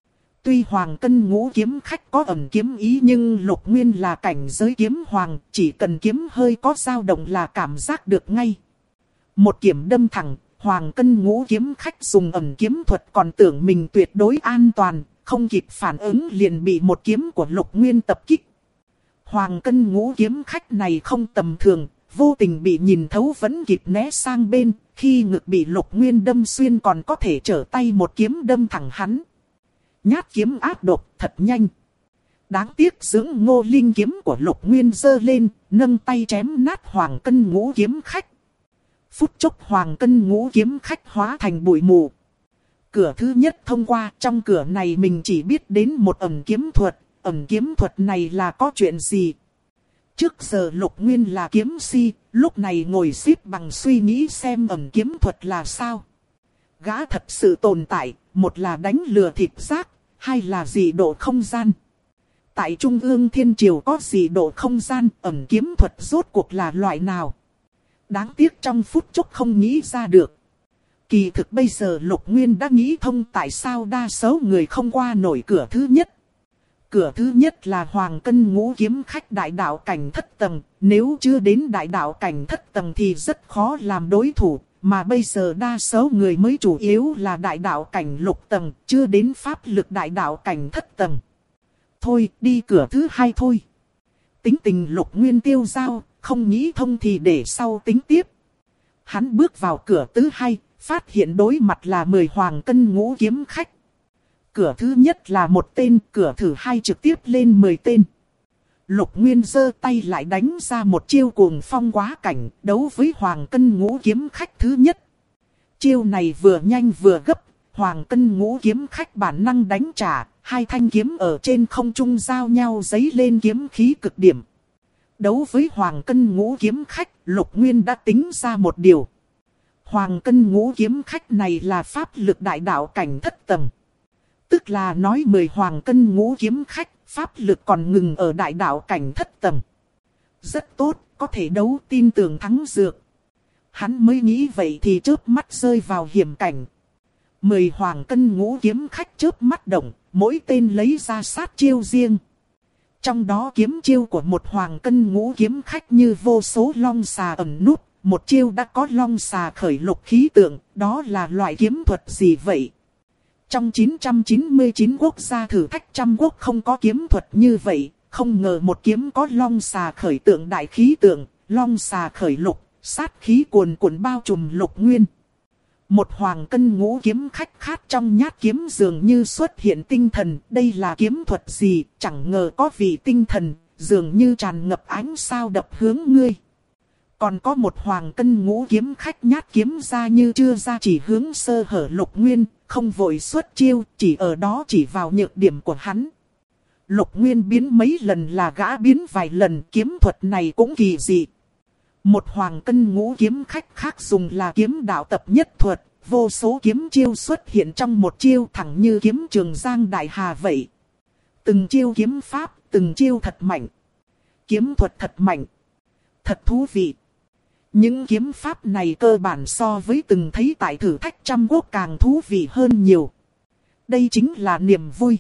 Tuy Hoàng Cân Ngũ kiếm khách có ẩn kiếm ý nhưng Lục Nguyên là cảnh giới kiếm hoàng, chỉ cần kiếm hơi có dao động là cảm giác được ngay. Một kiếm đâm thẳng, Hoàng Cân Ngũ kiếm khách dùng ẩn kiếm thuật còn tưởng mình tuyệt đối an toàn, không kịp phản ứng liền bị một kiếm của Lục Nguyên tập kích. Hoàng Cân Ngũ kiếm khách này không tầm thường, vô tình bị nhìn thấu vẫn kịp né sang bên, khi ngực bị Lục Nguyên đâm xuyên còn có thể trở tay một kiếm đâm thẳng hắn. Nhát kiếm ác độc, thật nhanh. Đáng tiếc dưỡng Ngô Linh kiếm của Lục Nguyên giơ lên, nâng tay chém nát Hoàng Cân Ngũ kiếm khách. Phút chốc Hoàng Cân Ngũ kiếm khách hóa thành bụi mù. Cửa thứ nhất thông qua, trong cửa này mình chỉ biết đến một ẩn kiếm thuật. Ẩn kiếm thuật này là có chuyện gì? Trước giờ Lục Nguyên là kiếm si, lúc này ngồi xếp bằng suy nghĩ xem ẩn kiếm thuật là sao. Gã thật sự tồn tại, một là đánh lừa thịt xác, hai là dị độ không gian. Tại Trung ương Thiên Triều có dị độ không gian, ẩn kiếm thuật rốt cuộc là loại nào? Đáng tiếc trong phút chốc không nghĩ ra được. Kỳ thực bây giờ Lục Nguyên đã nghĩ thông tại sao đa số người không qua nổi cửa thứ nhất. Cửa thứ nhất là Hoàng Cân Ngũ kiếm khách đại đạo cảnh thất tầng, nếu chưa đến đại đạo cảnh thất tầng thì rất khó làm đối thủ, mà bây giờ đa số người mới chủ yếu là đại đạo cảnh lục tầng, chưa đến pháp lực đại đạo cảnh thất tầng. Thôi, đi cửa thứ 2 thôi. Tính tình Lục Nguyên tiêu dao, không nghĩ thông thì để sau tính tiếp. Hắn bước vào cửa thứ 2, phát hiện đối mặt là 10 Hoàng Cân Ngũ kiếm khách. Cửa thứ nhất là một tên, cửa thứ 2 trực tiếp lên 10 tên. Lục Nguyên giơ tay lại đánh ra một chiêu cuồng phong quá cảnh, đấu với Hoàng Cân Ngũ kiếm khách thứ nhất. Chiêu này vừa nhanh vừa gấp, Hoàng Cân Ngũ kiếm khách bản năng đánh trả, hai thanh kiếm ở trên không trung giao nhau giấy lên kiếm khí cực điểm. Đấu với Hoàng Cân Ngũ kiếm khách, Lục Nguyên đã tính ra một điều. Hoàng Cân Ngũ kiếm khách này là pháp lực đại đạo cảnh thất tầng. Tức là nói 10 Hoàng Cân Ngũ kiếm khách, pháp lực còn ngừng ở đại đạo cảnh thất tầng. Rất tốt, có thể đấu tin tưởng thắng dược. Hắn mới nghĩ vậy thì chớp mắt rơi vào hiểm cảnh. 10 hoàng cân ngũ kiếm khách chớp mắt động, mỗi tên lấy ra sát chiêu riêng. Trong đó kiếm chiêu của một hoàng cân ngũ kiếm khách như vô số long xà ẩn núp, một chiêu đã có long xà khởi lục khí tượng, đó là loại kiếm thuật gì vậy? Trong 999 quốc gia thử thách trăm quốc không có kiếm thuật như vậy, không ngờ một kiếm có long xà khởi tượng đại khí tượng, long xà khởi lục, sát khí cuồn cuộn bao trùm Lục Nguyên. Một hoàng cân ngũ kiếm khách khác trong nhát kiếm dường như xuất hiện tinh thần, đây là kiếm thuật gì, chẳng ngờ có vị tinh thần, dường như tràn ngập ánh sao đập hướng ngươi. Còn có một hoàng cân ngũ kiếm khách nhát kiếm ra như chưa ra chỉ hướng sơ hở Lục Nguyên, không vội xuất chiêu, chỉ ở đó chỉ vào nhược điểm của hắn. Lục Nguyên biến mấy lần là gã biến vài lần, kiếm thuật này cũng kỳ dị. Một hoàng cân ngũ kiếm khách khác dùng là kiếm đạo tập nhất thuật, vô số kiếm chiêu xuất hiện trong một chiêu thẳng như kiếm Trường Giang Đại Hà vậy. Từng chiêu kiếm pháp, từng chiêu thật mạnh. Kiếm thuật thật mạnh. Thật thú vị. Những kiếm pháp này cơ bản so với từng thấy tại thử thách trăm quốc càng thú vị hơn nhiều. Đây chính là niềm vui.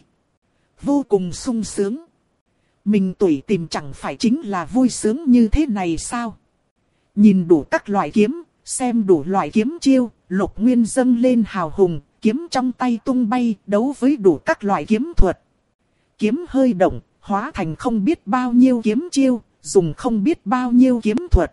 Vô cùng sung sướng. Mình tủi tìm chẳng phải chính là vui sướng như thế này sao? Nhìn đủ các loại kiếm, xem đủ loại kiếm chiêu, Lục Nguyên dâng lên hào hùng, kiếm trong tay tung bay, đấu với đủ các loại kiếm thuật. Kiếm hơi động, hóa thành không biết bao nhiêu kiếm chiêu, dùng không biết bao nhiêu kiếm thuật.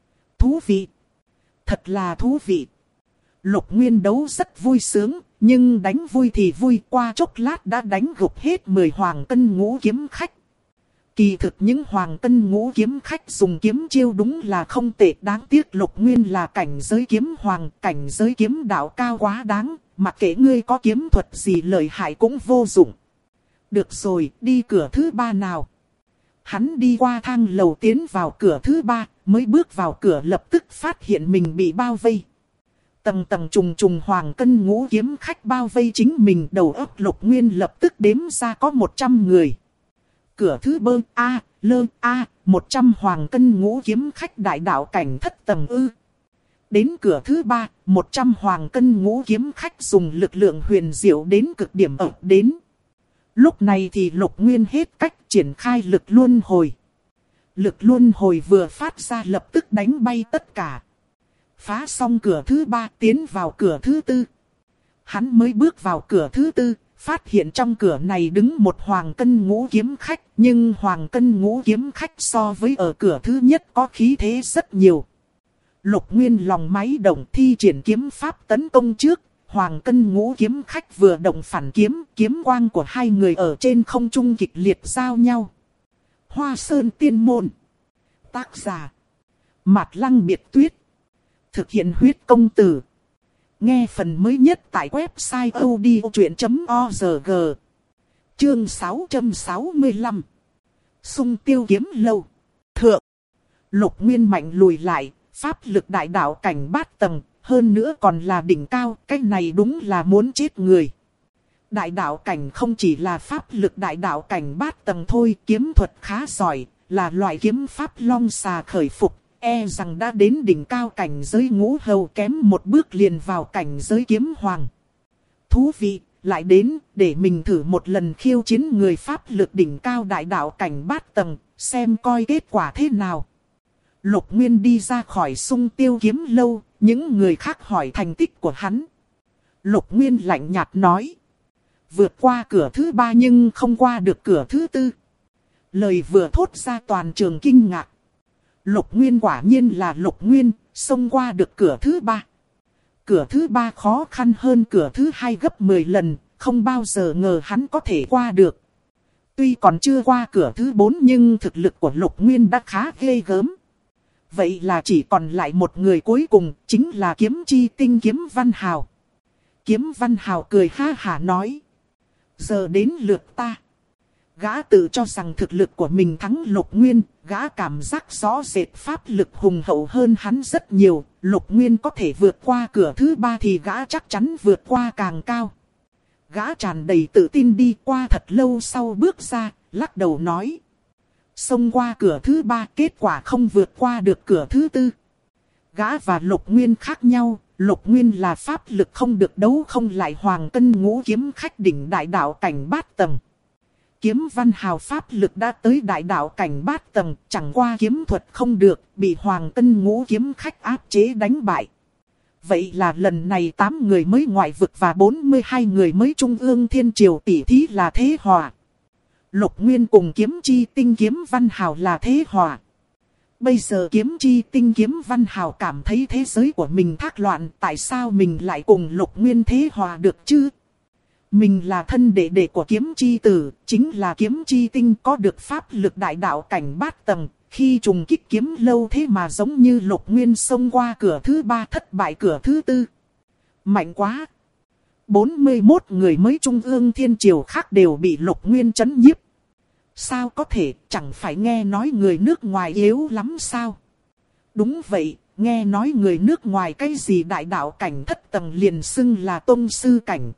Thú vị! Thật là thú vị! Lục Nguyên đấu rất vui sướng, nhưng đánh vui thì vui, qua chốc lát đã đánh gục hết 10 hoàng cân ngũ kiếm khách. Kỳ thực những hoàng cân ngũ kiếm khách dùng kiếm chiêu đúng là không tệ, đáng tiếc Lục Nguyên là cảnh giới kiếm hoàng, cảnh giới kiếm đạo cao quá đáng, mặc kệ ngươi có kiếm thuật gì lợi hại cũng vô dụng. Được rồi, đi cửa thứ 3 nào. Hắn đi qua thang lầu tiến vào cửa thứ 3, mới bước vào cửa lập tức phát hiện mình bị bao vây. Tầng tầng trùng trùng hoàng cân ngũ kiếm khách bao vây chính mình, đầu óc Lục Nguyên lập tức đếm ra có 100 người. Cửa thứ bơ A, lơ A, 100 hoàng cân ngũ kiếm khách đại đạo cảnh thất tầng ư. Đến cửa thứ 3, 100 hoàng cân ngũ kiếm khách dùng lực lượng huyền diệu đến cực điểm ập đến. Lúc này thì Lục Nguyên hết cách triển khai lực luân hồi. Lực luân hồi vừa phát ra lập tức đánh bay tất cả. Phá xong cửa thứ 3 tiến vào cửa thứ 4. Hắn mới bước vào cửa thứ 4. Phát hiện trong cửa này đứng một hoàng cân ngũ kiếm khách, nhưng hoàng cân ngũ kiếm khách so với ở cửa thứ nhất có khí thế rất nhiều. Lục Nguyên lòng máy động thi triển kiếm pháp tấn công trước, hoàng cân ngũ kiếm khách vừa động phản kiếm, kiếm quang của hai người ở trên không trung kịch liệt giao nhau. Hoa Sơn Tiên Môn. Tác giả Mạt Lăng Biệt Tuyết. Thực hiện huyết công từ. Nghe phần mới nhất tại website odchuyện.org. Chương 665. Xung Tiêu Kiếm Lâu. Thượng. Lục Nguyên mạnh lùi lại, pháp lực đại đạo cảnh bát tầng, hơn nữa còn là đỉnh cao, cái này đúng là muốn chết người. Đại đạo cảnh không chỉ là pháp lực đại đạo cảnh bát tầng thôi, kiếm thuật khá giỏi, là loại kiếm pháp long xà khởi phục. E rằng đã đến đỉnh cao cảnh giới ngũ hầu, kém một bước liền vào cảnh giới kiếm hoàng. Thú vị, lại đến, để mình thử một lần khiêu chiến người pháp lực đỉnh cao đại đạo cảnh bát tầng, xem coi kết quả thế nào. Lục Nguyên đi ra khỏi Xung Tiêu Kiếm Lâu, những người khác hỏi thành tích của hắn. Lục Nguyên lạnh nhạt nói. Vượt qua cửa thứ 3 nhưng không qua được cửa thứ 4. Lời vừa thốt ra toàn trường kinh ngạc. Lục Nguyên quả nhiên là Lục Nguyên, xông qua được cửa thứ 3. Cửa thứ 3 khó khăn hơn cửa thứ 2 gấp 10 lần, không bao giờ ngờ hắn có thể qua được. Tuy còn chưa qua cửa thứ 4 nhưng thực lực của Lục Nguyên đã khá ghê gớm. Vậy là chỉ còn lại một người cuối cùng, chính là kiếm chi tinh Kiếm Văn Hào. Kiếm Văn Hào cười ha hả nói. Giờ đến lượt ta. Gã tự cho rằng thực lực của mình thắng Lục Nguyên, gã cảm giác rõ rệt pháp lực hùng hậu hơn hắn rất nhiều. Lục Nguyên có thể vượt qua cửa thứ 3 thì gã chắc chắn vượt qua càng cao. Gã tràn đầy tự tin đi qua thật lâu sau bước ra, lắc đầu nói. Xông qua cửa thứ 3 kết quả không vượt qua được cửa thứ 4. gã và Lục Nguyên khác nhau. Lục Nguyên là pháp lực không được đấu không lại hoàng cân ngũ kiếm khách đỉnh đại đạo cảnh bát tầng. Kiếm Văn Hào pháp lực đã tới đại đạo cảnh bát tầng, chẳng qua kiếm thuật không được, bị hoàng cân ngũ kiếm khách áp chế đánh bại. Vậy là lần này 8 người mới ngoại vực và 42 người mới trung ương thiên triều tỷ thí là thế hòa. Lục Nguyên cùng kiếm chi tinh kiếm Văn Hào là thế hòa. Bây giờ kiếm chi tinh kiếm Văn Hào cảm thấy thế giới của mình thác loạn, tại sao mình lại cùng Lục Nguyên thế hòa được chứ? Mình là thân đệ đệ của kiếm chi tử, chính là kiếm chi tinh có được pháp lực đại đạo cảnh bát tầng. Khi trùng kích kiếm lâu thế mà giống như Lục Nguyên xông qua cửa thứ 3 thất bại cửa thứ 4. Mạnh quá! 41 người mới trung ương thiên triều khác đều bị Lục Nguyên trấn nhiếp. Sao có thể, chẳng phải nghe nói người nước ngoài yếu lắm sao? Đúng vậy, nghe nói người nước ngoài cái gì đại đạo cảnh thất tầng liền xưng là tông sư cảnh.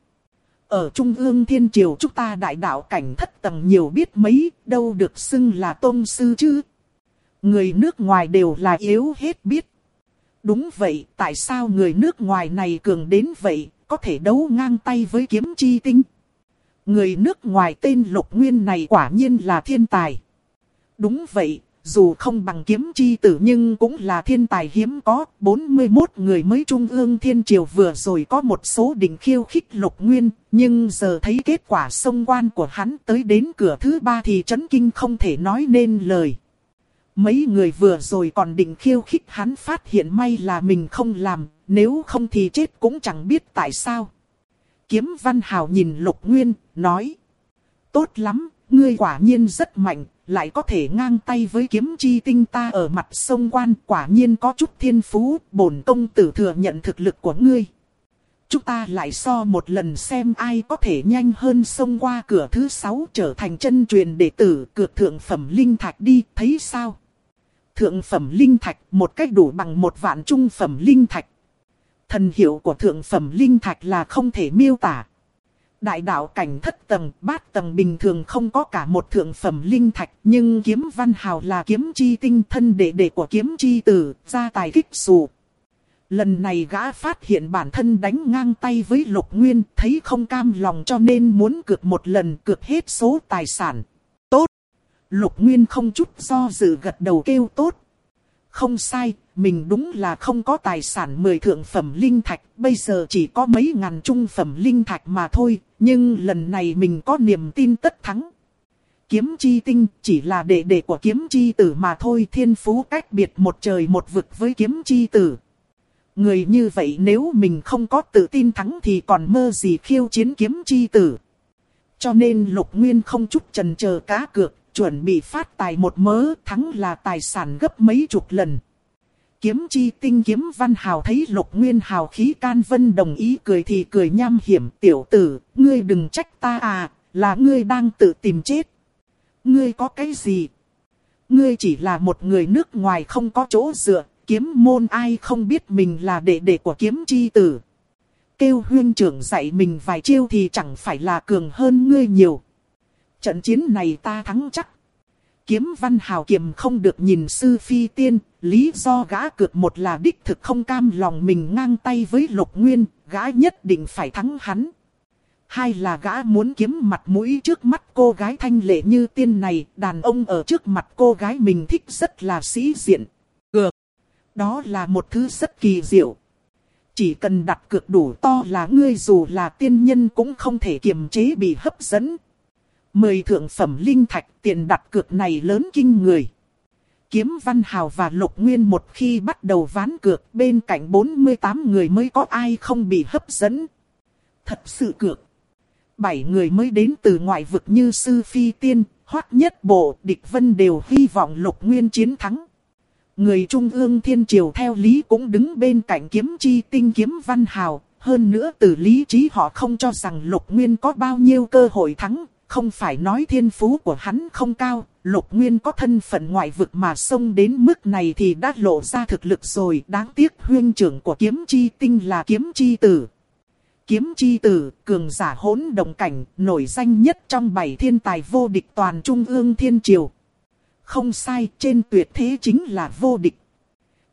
Ở trung ương thiên triều chúng ta đại đạo cảnh thất tầng nhiều biết mấy, đâu được xưng là tông sư chứ? Người nước ngoài đều là yếu hết biết. Đúng vậy, tại sao người nước ngoài này cường đến vậy, có thể đấu ngang tay với kiếm chi tinh? Người nước ngoài tên Lục Nguyên này quả nhiên là thiên tài. Đúng vậy, dù không bằng kiếm chi tử nhưng cũng là thiên tài hiếm có. 41 người mới trung ương thiên triều vừa rồi có một số định khiêu khích Lục Nguyên, nhưng giờ thấy kết quả xông quan của hắn tới đến cửa thứ 3 thì chấn kinh không thể nói nên lời. Mấy người vừa rồi còn định khiêu khích hắn phát hiện may là mình không làm, nếu không thì chết cũng chẳng biết tại sao. Kiếm Văn Hào nhìn Lục Nguyên, nói: tốt lắm, ngươi quả nhiên rất mạnh, lại có thể ngang tay với kiếm chi tinh ta ở mặt sông quan, quả nhiên có chút thiên phú, bổn công tử thừa nhận thực lực của ngươi. Chúng ta lại so một lần xem ai có thể nhanh hơn xông qua cửa thứ 6 trở thành chân truyền đệ tử, cược thượng phẩm linh thạch đi, thấy sao? Thượng phẩm linh thạch, một cách đủ bằng 1 vạn trung phẩm linh thạch. Thần hiệu của thượng phẩm linh thạch là không thể miêu tả. Đại đạo cảnh thất tầng, bát tầng bình thường không có cả một thượng phẩm linh thạch, nhưng kiếm Văn Hào là kiếm chi tinh thân đệ đệ của kiếm chi tử, ra tài kích xù. Lần này gã phát hiện bản thân đánh ngang tay với Lục Nguyên, thấy không cam lòng cho nên muốn cược một lần, cược hết số tài sản. Tốt! Lục Nguyên không chút do dự gật đầu kêu tốt. Không sai, mình đúng là không có tài sản 10 thượng phẩm linh thạch, bây giờ chỉ có mấy ngàn trung phẩm linh thạch mà thôi, nhưng lần này mình có niềm tin tất thắng. Kiếm chi tinh chỉ là đệ đệ của kiếm chi tử mà thôi, thiên phú cách biệt một trời một vực với kiếm chi tử. Người như vậy nếu mình không có tự tin thắng thì còn mơ gì khiêu chiến kiếm chi tử. Cho nên Lục Nguyên không chút chần chờ cá cược, chuẩn bị phát tài một mớ, thắng là tài sản gấp mấy chục lần. Kiếm chi tinh kiếm Văn Hào thấy Lục Nguyên hào khí can vân đồng ý cười thì cười nham hiểm. Tiểu tử, ngươi đừng trách ta à, là ngươi đang tự tìm chết. Ngươi có cái gì? Ngươi chỉ là một người nước ngoài không có chỗ dựa, kiếm môn ai không biết mình là đệ đệ của kiếm chi tử. Kêu huynh trưởng dạy mình vài chiêu thì chẳng phải là cường hơn ngươi nhiều. Trận chiến này ta thắng chắc. Kiếm Văn Hào kiềm không được nhìn sư phi tiên, lý do gã cược một là đích thực không cam lòng mình ngang tay với Lục Nguyên, gã nhất định phải thắng hắn. Hai là gã muốn kiếm mặt mũi trước mắt cô gái thanh lệ như tiên này, đàn ông ở trước mặt cô gái mình thích rất là sĩ diện. Cược, đó là một thứ rất kỳ diệu. Chỉ cần đặt cược đủ to là ngươi dù là tiên nhân cũng không thể kiềm chế bị hấp dẫn. 10 thượng phẩm linh thạch, tiền đặt cược này lớn kinh người. Kiếm Văn Hào và Lục Nguyên một khi bắt đầu ván cược, bên cạnh 48 người mới có ai không bị hấp dẫn. Thật sự cược. 7 người mới đến từ ngoại vực như Sư Phi Tiên, Hoắc Nhất Bộ, Địch Vân đều hy vọng Lục Nguyên chiến thắng. Người Trung ương Thiên Triều theo lý cũng đứng bên cạnh kiếm chi tinh kiếm Văn Hào. Hơn nữa từ lý trí họ không cho rằng Lục Nguyên có bao nhiêu cơ hội thắng. Không phải nói thiên phú của hắn không cao, Lục Nguyên có thân phận ngoại vực mà xông đến mức này thì đã lộ ra thực lực rồi. Đáng tiếc huynh trưởng của kiếm chi tinh là kiếm chi tử. Kiếm chi tử, cường giả hỗn động cảnh, nổi danh nhất trong 7 thiên tài vô địch toàn Trung ương Thiên Triều. Không sai, trên tuyệt thế chính là vô địch.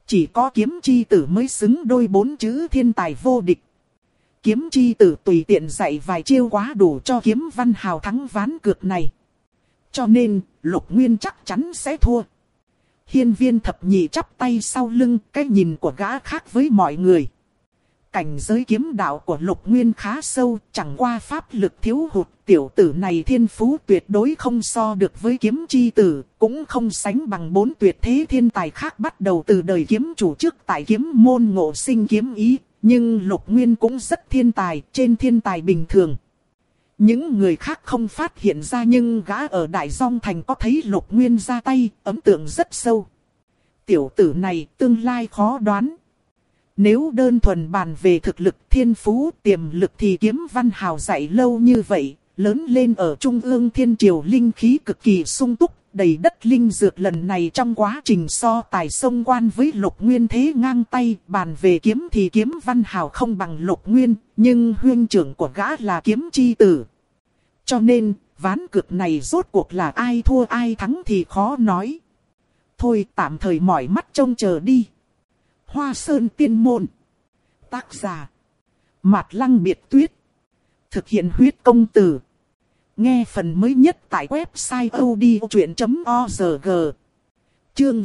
Chỉ có kiếm chi tử mới xứng đôi 4 chữ thiên tài vô địch. Kiếm chi tử tùy tiện dạy vài chiêu quá đủ cho Kiếm Văn Hào thắng ván cược này. Cho nên, Lục Nguyên chắc chắn sẽ thua. Hiên Viên Thập Nhị chắp tay sau lưng, cái nhìn của gã khác với mọi người. Cảnh giới kiếm đạo của Lục Nguyên khá sâu, chẳng qua pháp lực thiếu hụt. Tiểu tử này thiên phú tuyệt đối không so được với kiếm chi tử, cũng không sánh bằng 4 tuyệt thế thiên tài khác bắt đầu từ đời kiếm chủ trước tại kiếm môn ngộ sinh kiếm ý. Nhưng Lục Nguyên cũng rất thiên tài, trên thiên tài bình thường. Những người khác không phát hiện ra nhưng gã ở Đại Dong Thành có thấy Lục Nguyên ra tay, ấn tượng rất sâu. Tiểu tử này tương lai khó đoán. Nếu đơn thuần bàn về thực lực thiên phú tiềm lực thì Kiếm Văn Hào dạy lâu như vậy, lớn lên ở Trung ương Thiên Triều linh khí cực kỳ sung túc, đầy đất linh dược lần này trong quá trình so tài xông quan với Lục Nguyên thế ngang tay, bàn về kiếm thì Kiếm Văn Hào không bằng Lục Nguyên, nhưng huynh trưởng của gã là kiếm chi tử. Cho nên, ván cược này rốt cuộc là ai thua ai thắng thì khó nói. Thôi tạm thời mỏi mắt trông chờ đi. Hoa Sơn Tiên Môn. Tác giả Mạt Lăng Biệt Tuyết. Thực hiện huyết công từ. Nghe phần mới nhất tại website odchuyện.org. Chương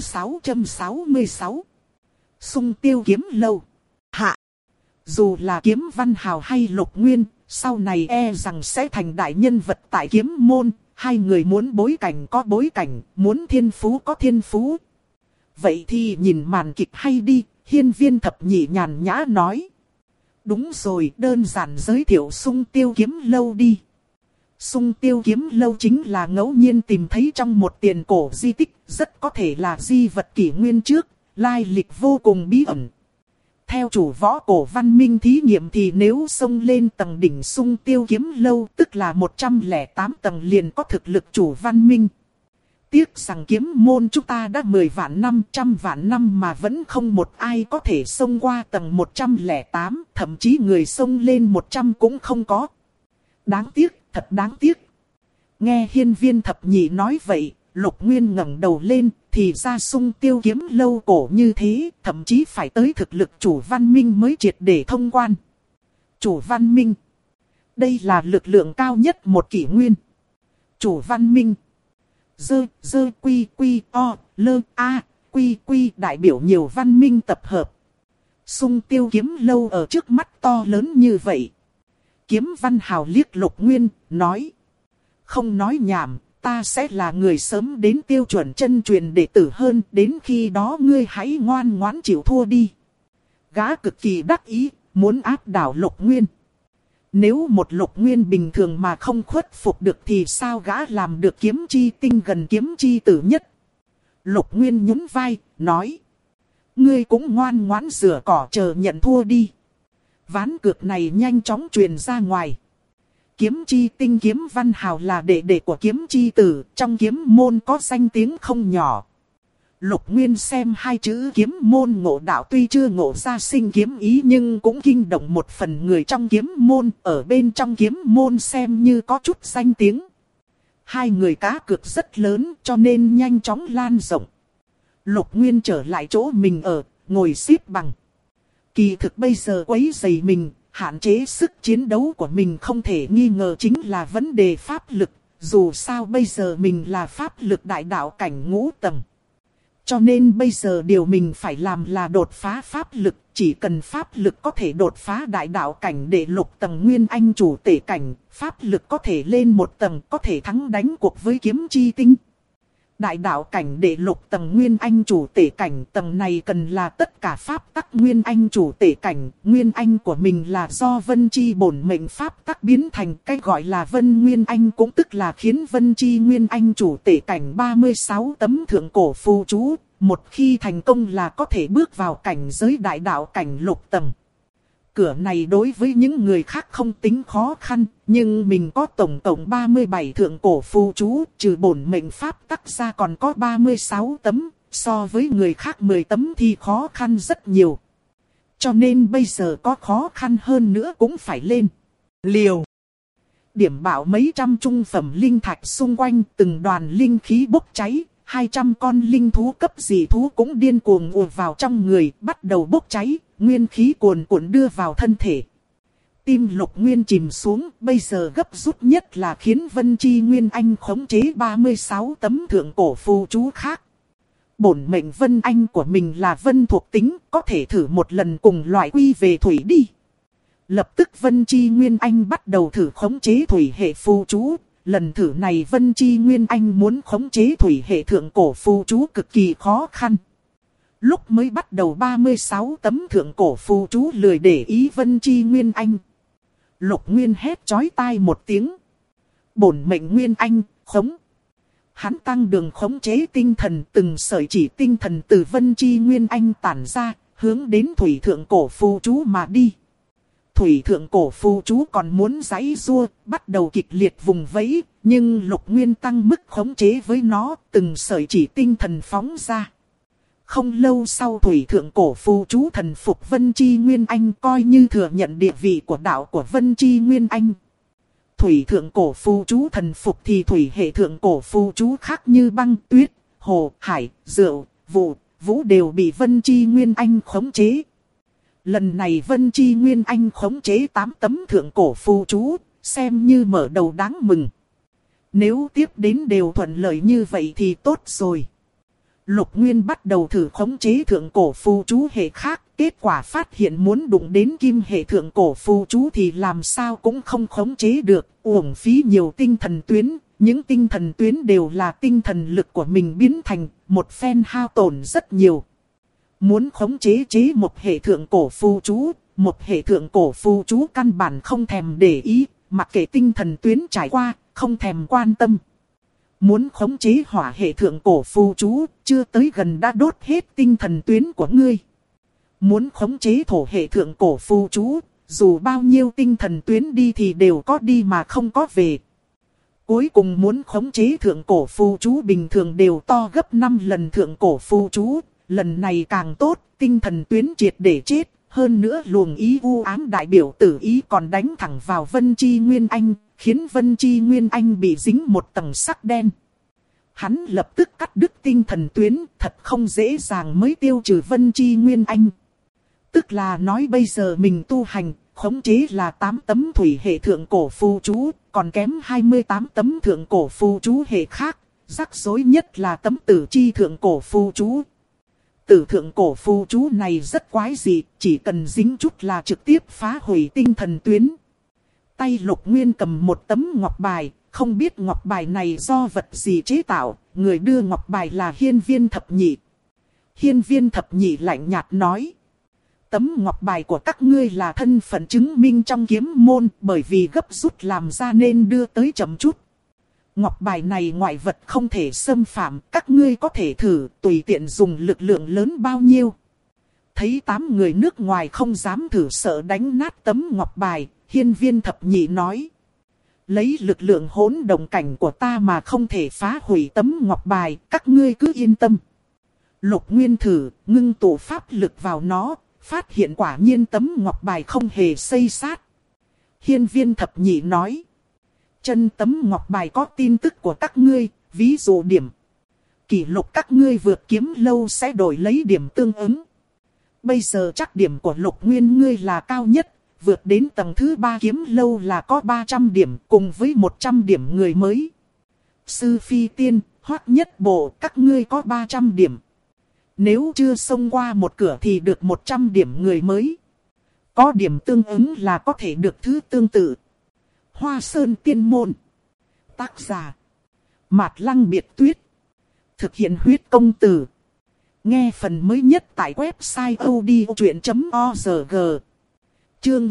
666. Xung Tiêu Kiếm Lâu. Hạ. Dù là Kiếm Văn Hào hay Lục Nguyên, sau này e rằng sẽ thành đại nhân vật tại kiếm môn. Hai người muốn bối cảnh có bối cảnh, muốn thiên phú có thiên phú. Vậy thì nhìn màn kịch hay đi, Hiên Viên Thập Nhị nhàn nhã nói. Đúng rồi, đơn giản giới thiệu Xung Tiêu Kiếm Lâu đi. Xung Tiêu Kiếm Lâu chính là ngẫu nhiên tìm thấy trong một tiền cổ di tích, rất có thể là di vật kỷ nguyên trước, lai lịch vô cùng bí ẩn. Theo chủ võ cổ văn minh thí nghiệm thì nếu xông lên tầng đỉnh Xung Tiêu Kiếm Lâu tức là 108 tầng liền có thực lực chủ văn minh. Tiếc rằng kiếm môn chúng ta đã 10 vạn năm, 100 vạn năm mà vẫn không một ai có thể xông qua tầng 108, thậm chí người xông lên 100 cũng không có. Đáng tiếc, thật đáng tiếc. Nghe Hiên Viên Thập Nhị nói vậy, Lục Nguyên ngẩng đầu lên, thì ra Xung Tiêu Kiếm Lâu cổ như thế, thậm chí phải tới thực lực chủ văn minh mới triệt để thông quan. Chủ văn minh. Đây là lực lượng cao nhất một kỷ nguyên. Chủ văn minh. Dơ quy quy o, lơ a, quy quy đại biểu nhiều văn minh tập hợp. Xung Tiêu Kiếm Lâu ở trước mắt to lớn như vậy. Kiếm Văn Hào liếc Lục Nguyên, nói. Không nói nhảm, ta sẽ là người sớm đến tiêu chuẩn chân truyền đệ tử hơn, đến khi đó ngươi hãy ngoan ngoãn chịu thua đi. Gã cực kỳ đắc ý, muốn áp đảo Lục Nguyên. Nếu một Lục Nguyên bình thường mà không khuất phục được thì sao gã làm được kiếm chi tinh gần kiếm chi tử nhất. Lục Nguyên nhún vai, nói. Ngươi cũng ngoan ngoãn rửa cỏ chờ nhận thua đi. Ván cược này nhanh chóng truyền ra ngoài. Kiếm chi tinh Kiếm Văn Hào là đệ đệ của kiếm chi tử, trong kiếm môn có danh tiếng không nhỏ. Lục Nguyên xem hai chữ kiếm môn ngộ đạo tuy chưa ngộ ra sinh kiếm ý nhưng cũng kinh động một phần người trong kiếm môn, ở bên trong kiếm môn xem như có chút danh tiếng. Hai người cá cược rất lớn cho nên nhanh chóng lan rộng. Lục Nguyên trở lại chỗ mình ở, ngồi xếp bằng. Kỳ thực bây giờ quấy rầy mình, hạn chế sức chiến đấu của mình không thể nghi ngờ chính là vấn đề pháp lực. Dù sao bây giờ mình là pháp lực đại đạo cảnh ngũ tầng. Cho nên bây giờ điều mình phải làm là đột phá pháp lực. Chỉ cần pháp lực có thể đột phá đại đạo cảnh để lục tầng nguyên anh chủ tể cảnh. Pháp lực có thể lên một tầng, có thể thắng đánh cuộc với kiếm chi tinh. Đại đạo cảnh để lục tầng nguyên anh chủ tể cảnh, tầng này cần là tất cả pháp tắc nguyên anh chủ tể cảnh. Nguyên anh của mình là do vân chi bổn mệnh pháp tắc biến thành, cái gọi là vân nguyên anh cũng tức là khiến vân chi nguyên anh chủ tể cảnh 36 tấm thượng cổ phù chú. Một khi thành công là có thể bước vào cảnh giới đại đạo cảnh lục tầng. Cửa này đối với những người khác không tính khó khăn, nhưng mình có tổng cộng 37 thượng cổ phù chú, trừ bổn mệnh pháp tắc ra còn có 36 tấm, so với người khác 10 tấm thì khó khăn rất nhiều. Cho nên bây giờ có khó khăn hơn nữa cũng phải lên liều. Điểm bảo mấy trăm trung phẩm linh thạch xung quanh, từng đoàn linh khí bốc cháy, 200 con linh thú cấp dị thú cũng điên cuồng ùa vào trong người, bắt đầu bốc cháy, nguyên khí cuồn cuộn đưa vào thân thể. Tim Lục Nguyên chìm xuống, bây giờ gấp rút nhất là khiến Vân Chi Nguyên Anh khống chế 36 tấm thượng cổ phù chú khác. Bổn mệnh Vân Anh của mình là Vân thuộc tính, có thể thử một lần cùng loại quy về thủy đi. Lập tức Vân Chi Nguyên Anh bắt đầu thử khống chế thủy hệ phù chú. Lần thử này Vân Chi Nguyên Anh muốn khống chế thủy hệ thượng cổ phù chú cực kỳ khó khăn. Lúc mới bắt đầu 36 tấm thượng cổ phù chú lười để ý Vân Chi Nguyên Anh. Lục Nguyên hét chói tai một tiếng. Bổn mệnh Nguyên Anh, khống. Hắn tăng đường khống chế tinh thần, từng sợi chỉ tinh thần từ Vân Chi Nguyên Anh tản ra, hướng đến thủy thượng cổ phù chú mà đi. Thủy thượng cổ phù chú còn muốn giãy giụa, bắt đầu kịch liệt vùng vẫy, nhưng Lục Nguyên tăng mức khống chế với nó, từng sợi chỉ tinh thần phóng ra. Không lâu sau thủy thượng cổ phù chú thần phục Vân Chi Nguyên Anh, coi như thừa nhận địa vị của đạo của Vân Chi Nguyên Anh. Thủy thượng cổ phù chú thần phục thì thủy hệ thượng cổ phù chú khác như băng, tuyết, hồ, hải, rượu, vụ, vũ đều bị Vân Chi Nguyên Anh khống chế. Lần này Vân Chi Nguyên Anh khống chế 8 tấm thượng cổ phù chú, xem như mở đầu đáng mừng. Nếu tiếp đến đều thuận lợi như vậy thì tốt rồi. Lục Nguyên bắt đầu thử khống chế thượng cổ phù chú hệ khác, kết quả phát hiện muốn đụng đến kim hệ thượng cổ phù chú thì làm sao cũng không khống chế được, uổng phí nhiều tinh thần tuyến. Những tinh thần tuyến đều là tinh thần lực của mình biến thành, một phen hao tổn rất nhiều. Muốn khống chế một hệ thượng cổ phù chú, một hệ thượng cổ phù chú căn bản không thèm để ý, mặc kệ tinh thần tuyến trải qua, không thèm quan tâm. Muốn khống chế hỏa hệ thượng cổ phù chú, chưa tới gần đã đốt hết tinh thần tuyến của ngươi. Muốn khống chế thổ hệ thượng cổ phù chú, dù bao nhiêu tinh thần tuyến đi thì đều có đi mà không có về. Cuối cùng muốn khống chế thượng cổ phù chú bình thường đều to gấp 5 lần thượng cổ phù chú, lần này càng tốt, tinh thần tuyến triệt để chết. Hơn nữa luồng ý u ám đại biểu tử ý còn đánh thẳng vào Vân Chi Nguyên Anh, khiến Vân Chi Nguyên Anh bị dính một tầng sắc đen. Hắn lập tức cắt đứt tinh thần tuyến, thật không dễ dàng mới tiêu trừ Vân Chi Nguyên Anh. Tức là nói bây giờ mình tu hành, khống chế là 8 tấm thủy hệ thượng cổ phù chú, còn kém 28 tấm thượng cổ phù chú hệ khác, rắc rối nhất là tấm tử chi thượng cổ phù chú. Tử thượng cổ phù chú này rất quái dị, chỉ cần dính chút là trực tiếp phá hủy tinh thần tuyến. Tay Lục Nguyên cầm một tấm ngọc bài, không biết ngọc bài này do vật gì chế tạo, người đưa ngọc bài là Hiên Viên Thập Nhị. Hiên Viên Thập Nhị lạnh nhạt nói. Tấm ngọc bài của các ngươi là thân phận chứng minh trong kiếm môn, bởi vì gấp rút làm ra nên đưa tới chậm chút. Ngọc bài này ngoại vật không thể xâm phạm, các ngươi có thể thử, tùy tiện dùng lực lượng lớn bao nhiêu. Thấy 8 người nước ngoài không dám thử, sợ đánh nát tấm ngọc bài, Hiên Viên Thập Nhị nói. Lấy lực lượng hỗn động cảnh của ta mà không thể phá hủy tấm ngọc bài, các ngươi cứ yên tâm. Lục Nguyên thử, ngưng tụ pháp lực vào nó, phát hiện quả nhiên tấm ngọc bài không hề xây sát. Hiên Viên Thập Nhị nói. Chân tấm ngọc bài có tin tức của các ngươi, ví dụ điểm. Kỷ lục các ngươi vượt kiếm lâu sẽ đổi lấy điểm tương ứng. Bây giờ chắc điểm của Lục Nguyên ngươi là cao nhất, vượt đến tầng thứ 3 kiếm lâu là có 300 điểm cùng với 100 điểm người mới. Sư Phi Tiên, Hoắc Nhất Bộ các ngươi có 300 điểm. Nếu chưa xông qua một cửa thì được 100 điểm người mới. Có điểm tương ứng là có thể được thứ tương tự. Hoa Sơn Tiên Môn. Tác giả Mạt Lăng Biệt Tuyết. Thực hiện huyết công từ. Nghe phần mới nhất tại website odchuyện.org. Chương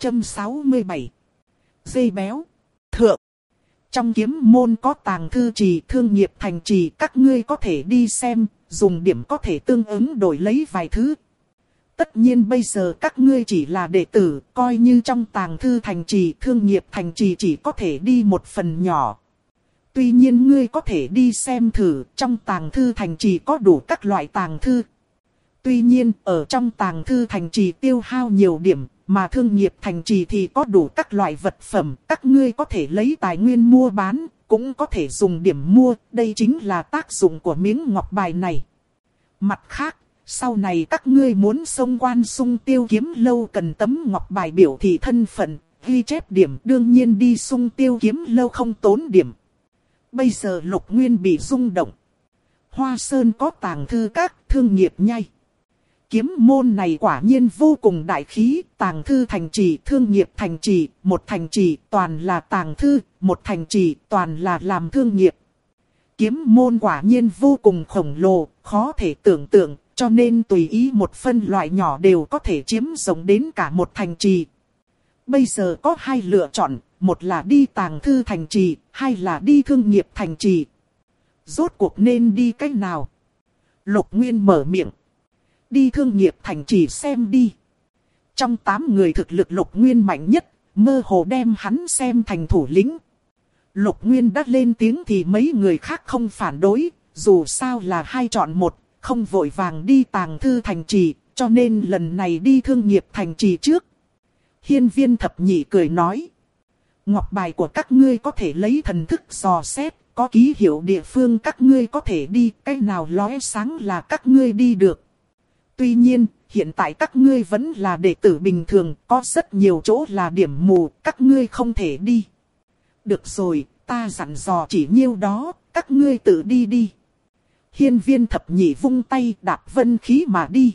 667. Dây béo. Thượng. Trong kiếm môn có tàng thư trì, thương nghiệp thành trì, các ngươi có thể đi xem, dùng điểm có thể tương ứng đổi lấy vài thứ. Tất nhiên bây giờ các ngươi chỉ là đệ tử, coi như trong tàng thư thành trì, thương nghiệp thành trì chỉ có thể đi một phần nhỏ. Tuy nhiên ngươi có thể đi xem thử, trong tàng thư thành trì có đủ các loại tàng thư. Tuy nhiên, ở trong tàng thư thành trì tiêu hao nhiều điểm, mà thương nghiệp thành trì thì có đủ các loại vật phẩm, các ngươi có thể lấy tài nguyên mua bán, cũng có thể dùng điểm mua, đây chính là tác dụng của miếng ngọc bài này. Mặt khác, sau này các ngươi muốn xông quan Sung Tiêu Kiếm Lâu cần tấm ngọc bài biểu thị thân phận, ghi chép điểm, đương nhiên đi Sung Tiêu Kiếm Lâu không tốn điểm. Bây giờ Lục Nguyên bị rung động. Hoa Sơn có tàng thư các, thương nghiệp nhai. Kiếm môn này quả nhiên vô cùng đại khí, tàng thư thành trì, thương nghiệp thành trì, một thành trì toàn là tàng thư, một thành trì toàn là làm thương nghiệp. Kiếm môn quả nhiên vô cùng khổng lồ, khó thể tưởng tượng, cho nên tùy ý một phân loại nhỏ đều có thể chiếm rộng đến cả một thành trì. Bây giờ có hai lựa chọn, một là đi tàng thư thành trì, hai là đi thương nghiệp thành trì. Rốt cuộc nên đi cách nào? Lục Nguyên mở miệng. Đi thương nghiệp thành trì xem đi. Trong 8 người thực lực Lục Nguyên mạnh nhất, mơ hồ đem hắn xem thành thủ lĩnh. Lục Nguyên đã lên tiếng thì mấy người khác không phản đối, dù sao là hai chọn một, không vội vàng đi tàng thư thành trì, cho nên lần này đi thương nghiệp thành trì trước. Hiên Viên Thập Nhị cười nói. Ngọc bài của các ngươi có thể lấy thần thức dò xét, có ký hiệu địa phương các ngươi có thể đi, cái nào lóe sáng là các ngươi đi được. Tuy nhiên, hiện tại các ngươi vẫn là đệ tử bình thường, có rất nhiều chỗ là điểm mù, các ngươi không thể đi. Được rồi, ta dặn dò chỉ nhiêu đó, các ngươi tự đi đi. Hiên Viên Thập Nhị vung tay đạp vân khí mà đi.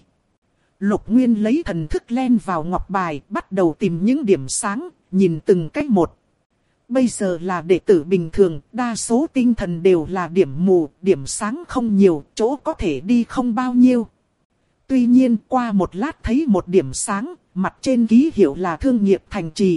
Lục Nguyên lấy thần thức len vào ngọc bài, bắt đầu tìm những điểm sáng, nhìn từng cách một. Bây giờ là đệ tử bình thường, đa số tinh thần đều là điểm mù, điểm sáng không nhiều, chỗ có thể đi không bao nhiêu. Tuy nhiên qua một lát thấy một điểm sáng, mặt trên ký hiệu là thương nghiệp thành trì.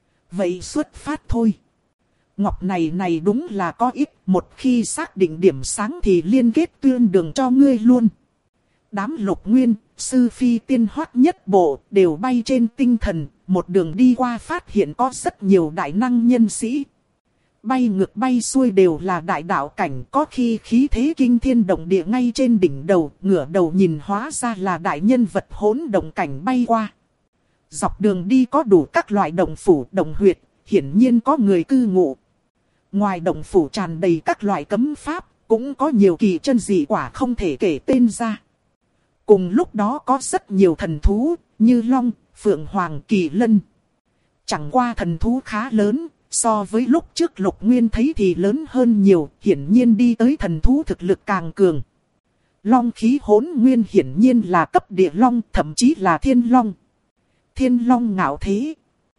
Vậy xuất phát thôi. Ngọc này đúng là có ít, một khi xác định điểm sáng thì liên kết tuyên đường cho ngươi luôn. Đám Lục Nguyên, Sư Phi Tiên Hoắc nhất bộ đều bay trên tinh thần, một đường đi qua phát hiện có rất nhiều đại năng nhân sĩ. Bay ngược bay xuôi đều là đại đạo cảnh, có khi khí thế kinh thiên động địa ngay trên đỉnh đầu, ngửa đầu nhìn hóa ra là đại nhân vật hỗn động cảnh bay qua. Dọc đường đi có đủ các loại động phủ, động huyệt, hiển nhiên có người cư ngụ. Ngoài động phủ tràn đầy các loại cấm pháp, cũng có nhiều kỳ chân dị quả không thể kể tên ra. Cùng lúc đó có rất nhiều thần thú, như Long, Phượng Hoàng, Kỳ Lân. Chẳng qua thần thú khá lớn, so với lúc trước Lục Nguyên thấy thì lớn hơn nhiều, hiển nhiên đi tới thần thú thực lực càng cường. Long khí hỗn nguyên hiển nhiên là cấp địa long, thậm chí là thiên long. Thiên long ngạo thế.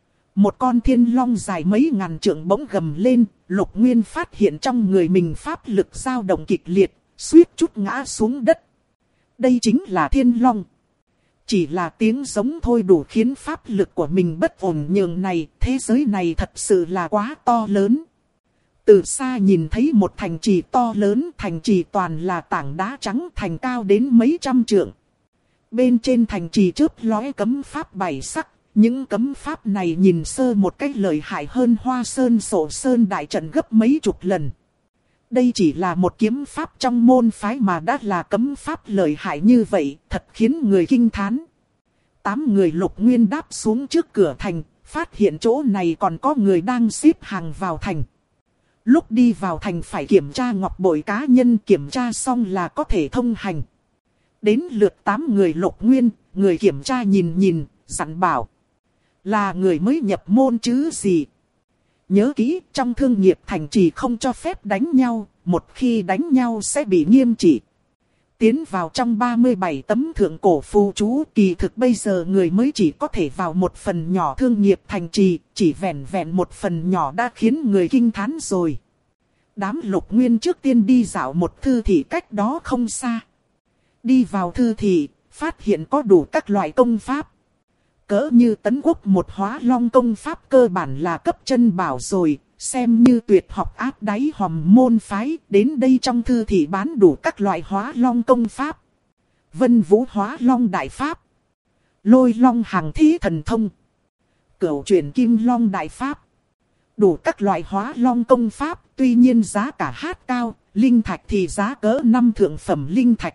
Một con thiên long dài mấy ngàn trượng bỗng gầm lên, Lục Nguyên phát hiện trong người mình pháp lực dao động kịch liệt, suýt chút ngã xuống đất. Đây chính là thiên long. Chỉ là tiếng giống thôi đủ khiến pháp lực của mình bất ổn nhường này, thế giới này thật sự là quá to lớn. Từ xa nhìn thấy một thành trì to lớn, thành trì toàn là tảng đá trắng, thành cao đến mấy trăm trượng. Bên trên thành trì chớp lóe cấm pháp bảy sắc, những cấm pháp này nhìn sơ một cách lợi hại hơn Hoa Sơn Sổ Sơn đại trận gấp mấy chục lần. Đây chỉ là một kiếm pháp trong môn phái mà đã là cấm pháp lợi hại như vậy, thật khiến người kinh thán. 8 người Lục Nguyên đáp xuống trước cửa thành, phát hiện chỗ này còn có người đang xếp hàng vào thành. Lúc đi vào thành phải kiểm tra ngọc bội cá nhân, kiểm tra xong là có thể thông hành. Đến lượt 8 người Lục Nguyên, người kiểm tra nhìn, dặn bảo. Là người mới nhập môn chứ gì. Nhớ kỹ, trong thương nghiệp thành trì không cho phép đánh nhau, một khi đánh nhau sẽ bị nghiêm trị. Tiến vào trong 37 tấm thượng cổ phù chú, kỳ thực bây giờ người mới chỉ có thể vào một phần nhỏ thương nghiệp thành trì, chỉ vẹn vẹn một phần nhỏ đã khiến người kinh thán rồi. Đám Lục Nguyên trước tiên đi dạo một thư thị cách đó không xa. Đi vào thư thị, phát hiện có đủ các loại công pháp. Cỡ như Tấn Quốc một Hóa Long công pháp cơ bản là cấp chân bảo rồi, xem như tuyệt học áp đáy hòm môn phái, đến đây trong thư thị bán đủ các loại Hóa Long công pháp. Vân Vũ Hóa Long đại pháp, Lôi Long hàng thí thần thông, Cửu Chuyển Kim Long đại pháp. Đủ các loại Hóa Long công pháp, tuy nhiên giá cả hát cao, linh thạch thì giá cỡ 5 thượng phẩm linh thạch.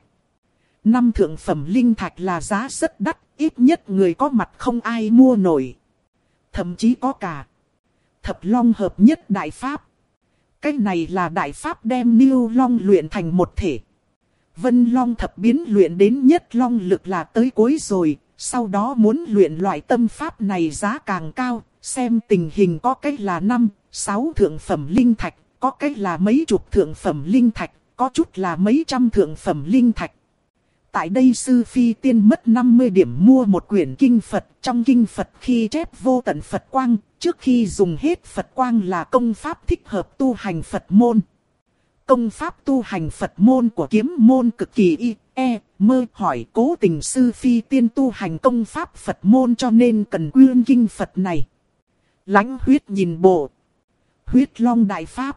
5 thượng phẩm linh thạch là giá rất đắt, ít nhất người có mặt không ai mua nổi. Thậm chí có cả Thập Long hợp nhất đại pháp. Cái này là đại pháp đem Niêu Long luyện thành một thể. Vân Long thập biến luyện đến nhất long lực là tới cuối rồi, sau đó muốn luyện loại tâm pháp này giá càng cao, xem tình hình có cách là 5, 6 thượng phẩm linh thạch, có cách là mấy chục thượng phẩm linh thạch, có chút là mấy trăm thượng phẩm linh thạch. Tại đây sư phi tiên mất 50 điểm mua một quyển kinh Phật, trong kinh Phật khi chép vô tận Phật quang, trước khi dùng hết Phật quang là công pháp thích hợp tu hành Phật môn. Công pháp tu hành Phật môn của kiếm môn cực kỳ mơ hỏi cố tình sư phi tiên tu hành công pháp Phật môn cho nên cần quyên kinh Phật này. Lãnh Huyết nhìn bộ Huyết Long Đại Pháp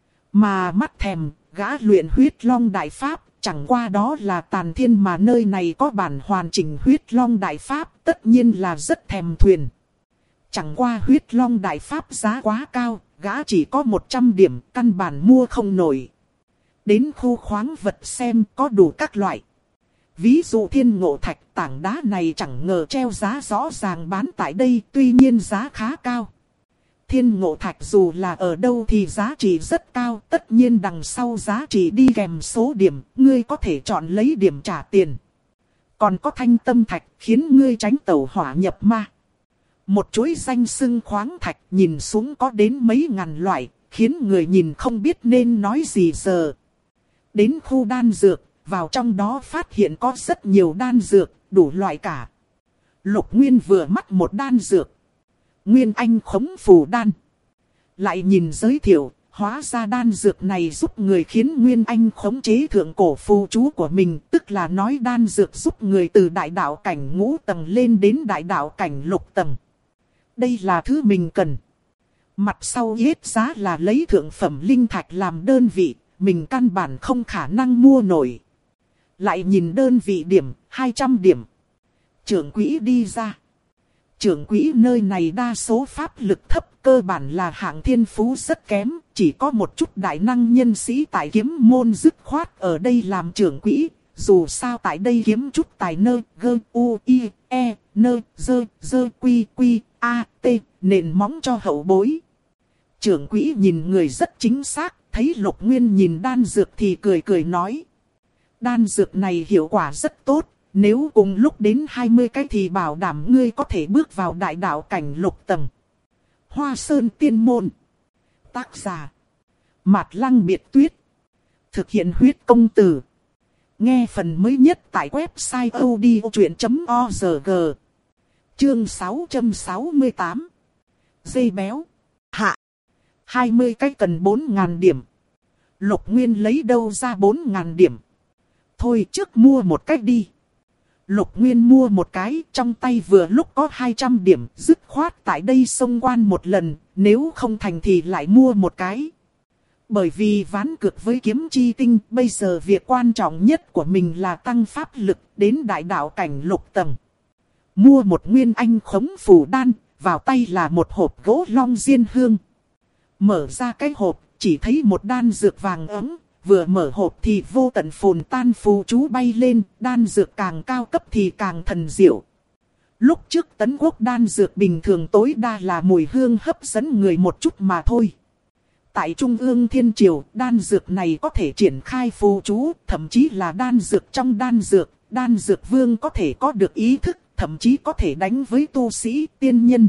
mà mắt thèm, gã luyện Huyết Long Đại Pháp, chẳng qua đó là tàn thiên mà nơi này có bản hoàn chỉnh Huyết Long Đại Pháp, tất nhiên là rất thèm thuyền. Chẳng qua Huyết Long Đại Pháp giá quá cao, gã chỉ có 100 điểm, căn bản mua không nổi. Đến khu khoáng vật xem có đủ các loại. Ví dụ thiên ngộ thạch, tảng đá này chẳng ngờ treo giá rõ ràng bán tại đây, tuy nhiên giá khá cao. Thiên ngộ thạch dù là ở đâu thì giá trị rất cao, tất nhiên đằng sau giá trị đi kèm số điểm, ngươi có thể chọn lấy điểm trả tiền. Còn có thanh tâm thạch khiến ngươi tránh tẩu hỏa nhập ma. Một chuỗi danh xưng khoáng thạch nhìn xuống có đến mấy ngàn loại, khiến người nhìn không biết nên nói gì giờ. Đến khu đan dược, vào trong đó phát hiện có rất nhiều đan dược, đủ loại cả. Lục Nguyên vừa mắt một đan dược. Nguyên Anh khống phù đan. Lại nhìn giới thiệu, hóa ra đan dược này giúp người khiến Nguyên Anh khống chế thượng cổ phù chú của mình. Tức là nói đan dược giúp người từ đại đạo cảnh ngũ tầng lên đến đại đạo cảnh lục tầng. Đây là thứ mình cần. Mặt sau yết giá là lấy thượng phẩm linh thạch làm đơn vị, mình căn bản không khả năng mua nổi. Lại nhìn đơn vị điểm, 200 điểm. Trưởng quỹ đi ra. Trưởng quỹ nơi này đa số pháp lực thấp, cơ bản là hạng thiên phú rất kém, chỉ có một chút đại năng nhân sĩ tại kiếm môn dứt khoát ở đây làm trưởng quỹ. Dù sao tại đây kiếm chút tài nơ, gơ, u, i, e, nơ, dơ, dơ, quy, quy, a, t, nền móng cho hậu bối. Trưởng quỹ nhìn người rất chính xác, thấy Lục Nguyên nhìn đan dược thì cười cười nói. Đan dược này hiệu quả rất tốt, nếu cùng lúc đến 20 cái thì bảo đảm ngươi có thể bước vào đại đạo cảnh lục tầng. Hoa Sơn Tiên Môn. Tác giả Mạt Lăng Biệt Tuyết. Thực hiện huyết công từ. Nghe phần mới nhất tại website odchuyện.org. Chương 668. Dây béo. Hạ. 20 cái cần 4.000 điểm. Lục Nguyên lấy đâu ra 4.000 điểm. Thôi trước mua một cái đi. Lục Nguyên mua một cái, trong tay vừa lúc có 200 điểm, dứt khoát tại đây xông quan một lần, nếu không thành thì lại mua một cái. Bởi vì ván cược với kiếm chi tinh, bây giờ việc quan trọng nhất của mình là tăng pháp lực đến đại đạo cảnh lục tầng. Mua một nguyên anh khống phù đan, vào tay là một hộp gỗ long diên hương. Mở ra cái hộp, chỉ thấy một đan dược vàng ấm. Vừa mở hộp thì vô tận phồn tan phù chú bay lên, đan dược càng cao cấp thì càng thần diệu. Lúc trước Tấn Quốc đan dược bình thường tối đa là mùi hương hấp dẫn người một chút mà thôi. Tại Trung ương Thiên Triều, đan dược này có thể triển khai phù chú, thậm chí là đan dược trong đan dược vương có thể có được ý thức, thậm chí có thể đánh với tu sĩ, tiên nhân.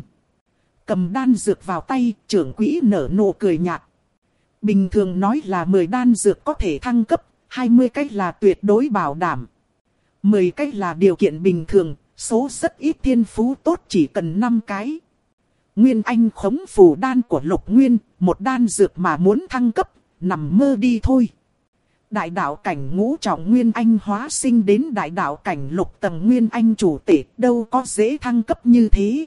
Cầm đan dược vào tay, trưởng quỹ nở nụ cười nhạt. Bình thường nói là 10 đan dược có thể thăng cấp, 20 cái là tuyệt đối bảo đảm. 10 cái là điều kiện bình thường, số rất ít thiên phú tốt chỉ cần 5 cái. Nguyên Anh khống phù đan của Lục Nguyên, một đan dược mà muốn thăng cấp, nằm mơ đi thôi. Đại đạo cảnh ngũ trọng Nguyên Anh hóa sinh đến đại đạo cảnh lục tầng Nguyên Anh chủ tể, đâu có dễ thăng cấp như thế.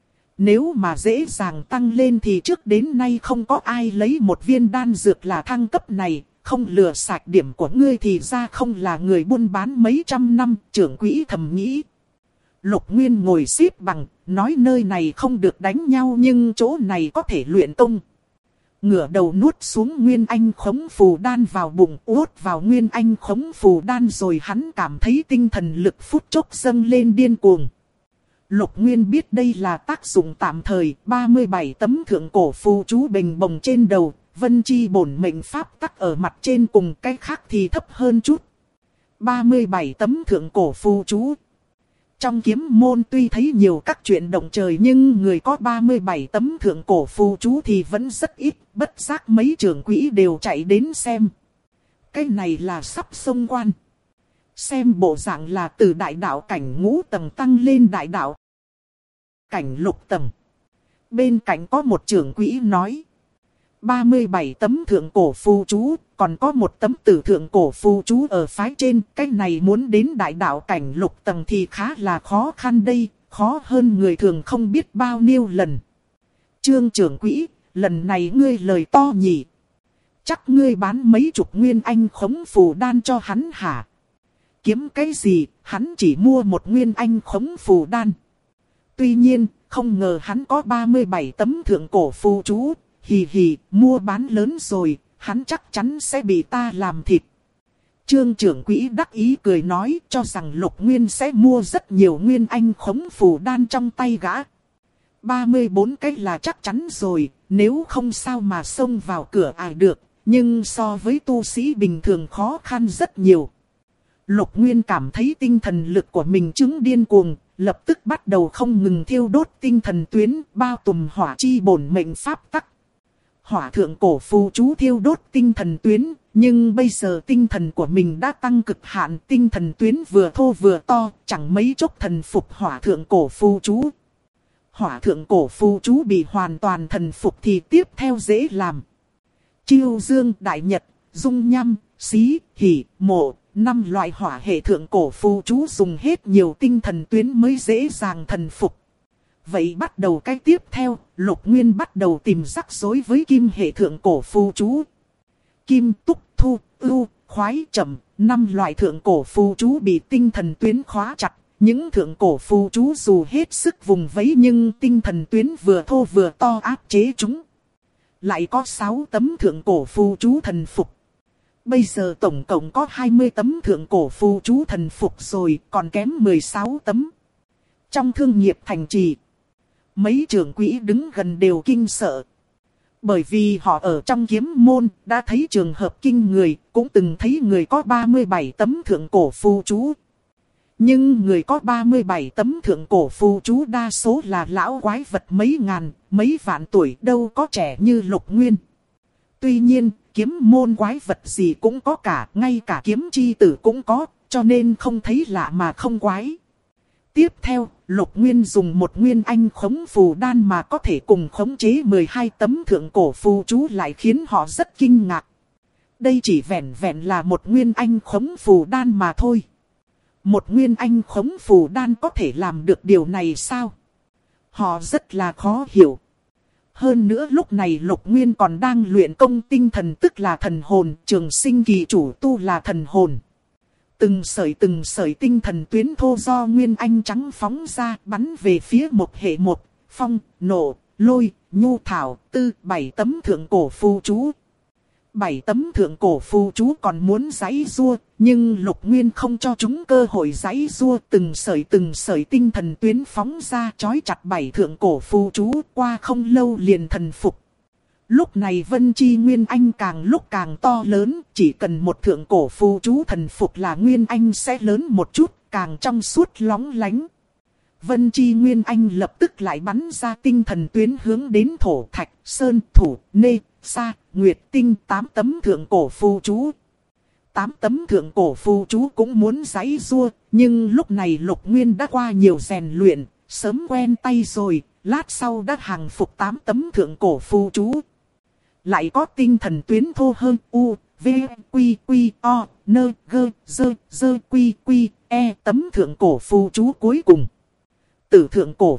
Nếu mà dễ dàng tăng lên thì trước đến nay không có ai lấy một viên đan dược là thăng cấp này, không lừa sạch điểm của ngươi thì ra không là người buôn bán mấy trăm năm, trưởng quỹ thầm nghĩ. Lục Nguyên ngồi xếp bằng, nói nơi này không được đánh nhau nhưng chỗ này có thể luyện công. Ngửa đầu nuốt xuống Nguyên Anh khống phù đan vào bụng, uốt vào Nguyên Anh khống phù đan rồi hắn cảm thấy tinh thần lực phút chốc dâng lên điên cuồng. Lục Nguyên biết đây là tác dụng tạm thời, 37 tấm thượng cổ phù chú bình bồng trên đầu, Vân chi bổn mệnh pháp tắc ở mặt trên cùng cái khác thì thấp hơn chút. 37 tấm thượng cổ phù chú. Trong kiếm môn tuy thấy nhiều các chuyện động trời nhưng người có 37 tấm thượng cổ phù chú thì vẫn rất ít, bất giác mấy trưởng quỹ đều chạy đến xem. Cái này là sắp xông quan. Xem bộ dạng là từ đại đạo cảnh ngũ tầng tăng lên đại đạo cảnh lục tầng. Bên cạnh có một trưởng quỹ nói. 37 tấm thượng cổ phù chú, còn có một tấm tử thượng cổ phù chú ở phái trên. Cái này muốn đến đại đạo cảnh lục tầng thì khá là khó khăn đây, khó hơn người thường không biết bao nhiêu lần. Trương trưởng quỹ, lần này ngươi lời to nhỉ. Chắc ngươi bán mấy chục nguyên anh khống phù đan cho hắn hả? Kiếm cái gì, hắn chỉ mua một nguyên anh khống phù đan. Tuy nhiên, không ngờ hắn có 37 tấm thượng cổ phù chú. Hì hì, mua bán lớn rồi, hắn chắc chắn sẽ bị ta làm thịt. Trương trưởng quỹ đắc ý cười nói cho rằng Lục Nguyên sẽ mua rất nhiều nguyên anh khống phù đan trong tay gã. 34 cái là chắc chắn rồi, nếu không sao mà xông vào cửa ai được, nhưng so với tu sĩ bình thường khó khăn rất nhiều. Lục Nguyên cảm thấy tinh thần lực của mình chứng điên cuồng, lập tức bắt đầu không ngừng thiêu đốt tinh thần tuyến, bao trùm hỏa chi bổn mệnh pháp tắc. Hỏa thượng cổ phù chú thiêu đốt tinh thần tuyến, nhưng bây giờ tinh thần của mình đã tăng cực hạn, tinh thần tuyến vừa thô vừa to, chẳng mấy chốc thần phục hỏa thượng cổ phù chú. Hỏa thượng cổ phù chú bị hoàn toàn thần phục thì tiếp theo dễ làm. Chiêu dương, đại nhật, dung nham, xí, hỉ, mộ, 5 loại hỏa hệ thượng cổ phù chú dùng hết nhiều tinh thần tuyến mới dễ dàng thần phục. Vậy bắt đầu cái tiếp theo, Lục Nguyên bắt đầu tìm rắc rối với kim hệ thượng cổ phù chú. Kim, túc, thu, ưu, khoái, trầm, 5 loại thượng cổ phù chú bị tinh thần tuyến khóa chặt. Những thượng cổ phù chú dù hết sức vùng vẫy nhưng tinh thần tuyến vừa thô vừa to áp chế chúng. Lại có 6 tấm thượng cổ phù chú thần phục. Bây giờ tổng cộng có 20 tấm thượng cổ phù chú thần phục rồi, còn kém 16 tấm. Trong thương nghiệp thành trì, mấy trưởng quỹ đứng gần đều kinh sợ. Bởi vì họ ở trong kiếm môn, đã thấy trường hợp kinh người, cũng từng thấy người có 37 tấm thượng cổ phù chú. Nhưng người có 37 tấm thượng cổ phù chú đa số là lão quái vật mấy ngàn, mấy vạn tuổi, đâu có trẻ như Lục Nguyên. Tuy nhiên, kiếm môn quái vật gì cũng có cả, ngay cả kiếm chi tử cũng có, cho nên không thấy lạ mà không quái. Tiếp theo, Lục Nguyên dùng một nguyên anh khống phù đan mà có thể cùng khống chế 12 tấm thượng cổ phù chú lại khiến họ rất kinh ngạc. Đây chỉ vẹn vẹn là một nguyên anh khống phù đan mà thôi. Một nguyên anh khống phù đan có thể làm được điều này sao? Họ rất là khó hiểu. Hơn nữa lúc này Lục Nguyên còn đang luyện công tinh thần tức là thần hồn, trường sinh kỳ chủ tu là thần hồn. Từng sợi tinh thần tuyến thô do nguyên anh trắng phóng ra bắn về phía một hệ một, phong, nộ, lôi, nhu thảo, tư, 7 tấm thượng cổ phù chú. 7 tấm thượng cổ phù chú còn muốn giãy giụa, nhưng Lục Nguyên không cho chúng cơ hội giãy giụa, từng sợi tinh thần tuyến phóng ra trói chặt 7 thượng cổ phù chú, qua không lâu liền thần phục. Lúc này Vân Chi Nguyên Anh càng lúc càng to lớn, chỉ cần một thượng cổ phù chú thần phục là Nguyên Anh sẽ lớn một chút, càng trong suốt lóng lánh. Vân Chi Nguyên Anh lập tức lại bắn ra tinh thần tuyến hướng đến thổ thạch, sơn, thủ, nê, sa, nguyệt tinh 8 tấm thượng cổ phù chú. 8 tấm thượng cổ phù chú cũng muốn giãy giụa, nhưng lúc này Lục Nguyên đã qua nhiều rèn luyện, sớm quen tay rồi, lát sau đã hàng phục 8 tấm thượng cổ phù chú. Lại có tinh thần tuyến thô hơn U, V, Quy, Quy, O, Nơ, Gơ, Dơ, Dơ, Quy, Quy, E tấm thượng cổ phù chú cuối cùng. Tử thượng cổ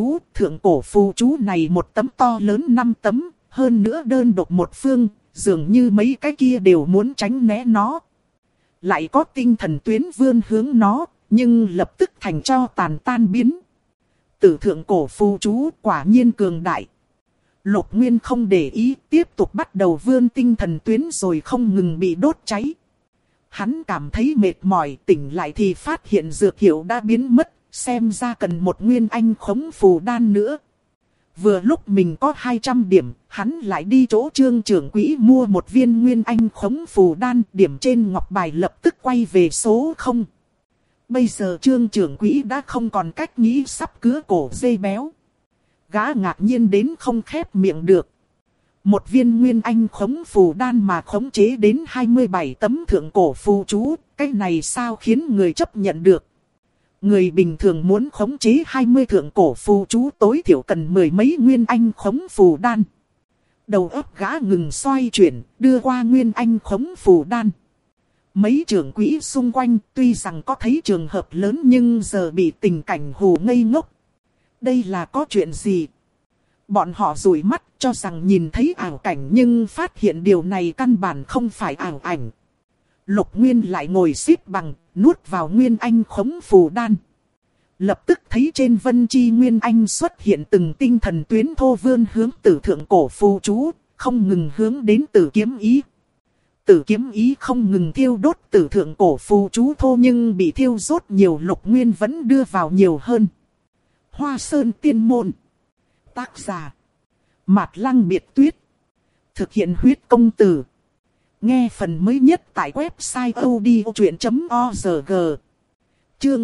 phù chú này một tấm to lớn 5 tấm, hơn nữa đơn độc một phương, dường như mấy cái kia đều muốn tránh né nó. Lại có tinh thần tuyến vươn hướng nó, nhưng lập tức thành cho tàn tan biến. Tử thượng cổ phù chú quả nhiên cường đại. Lục Nguyên không để ý, tiếp tục bắt đầu vươn tinh thần tuyến rồi không ngừng bị đốt cháy. Hắn cảm thấy mệt mỏi, tỉnh lại thì phát hiện dược hiệu đã biến mất, xem ra cần một nguyên anh khống phù đan nữa. Vừa lúc mình có 200 điểm, hắn lại đi chỗ Trương trưởng quỹ mua một viên nguyên anh khống phù đan, điểm trên ngọc bài lập tức quay về số 0. Bây giờ Trương trưởng quỹ đã không còn cách nghĩ sắp cứa cổ dây béo. Gã ngạc nhiên đến không khép miệng được. Một viên nguyên anh khống phù đan mà khống chế đến 27 tấm thượng cổ phù chú, cái này sao khiến người chấp nhận được. Người bình thường muốn khống chế 20 thượng cổ phù chú tối thiểu cần 10 mấy nguyên anh khống phù đan. Đầu óc gã ngừng xoay chuyển, đưa qua nguyên anh khống phù đan. Mấy trưởng quỹ xung quanh tuy rằng có thấy trường hợp lớn nhưng giờ bị tình cảnh hù ngây ngốc. Đây là có chuyện gì? Bọn họ dụi mắt cho rằng nhìn thấy ảo cảnh nhưng phát hiện điều này căn bản không phải ảo ảnh. Lục Nguyên lại ngồi xếp bằng, nuốt vào nguyên anh khống phù đan. Lập tức thấy trên vân chi nguyên anh xuất hiện từng tinh thần tuyến thô vươn hướng tử thượng cổ phù chú, không ngừng hướng đến tử kiếm ý. Tử kiếm ý không ngừng thiêu đốt tử thượng cổ phù chú thô nhưng bị thiêu rốt nhiều, Lục Nguyên vẫn đưa vào nhiều hơn. Hoa Sơn Tiên Môn. Tác giả Mạt Lăng Biệt Tuyết. Thực hiện huyết công từ. Nghe phần mới nhất tại website odchuyện.org. Chương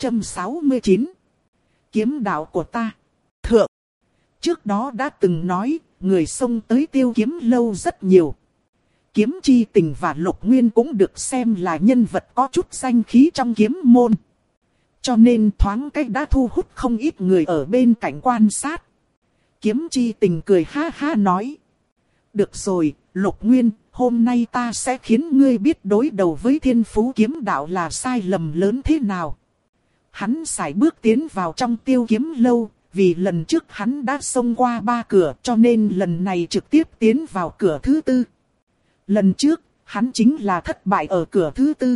669. Kiếm đạo của ta. Thượng. Trước đó đã từng nói, người xông tới Tiêu Kiếm lâu rất nhiều. Kiếm Chi Tình và Lục Nguyên cũng được xem là nhân vật có chút danh khí trong kiếm môn. Cho nên thoáng cách đã thu hút không ít người ở bên cạnh quan sát. Kiếm Chi Tình cười ha ha nói. Được rồi, Lục Nguyên, hôm nay ta sẽ khiến ngươi biết đối đầu với thiên phú kiếm đạo là sai lầm lớn thế nào. Hắn sải bước tiến vào trong Tiêu Kiếm lâu, vì lần trước hắn đã xông qua 3 cửa cho nên lần này trực tiếp tiến vào cửa thứ 4. Lần trước, hắn chính là thất bại ở cửa thứ 4.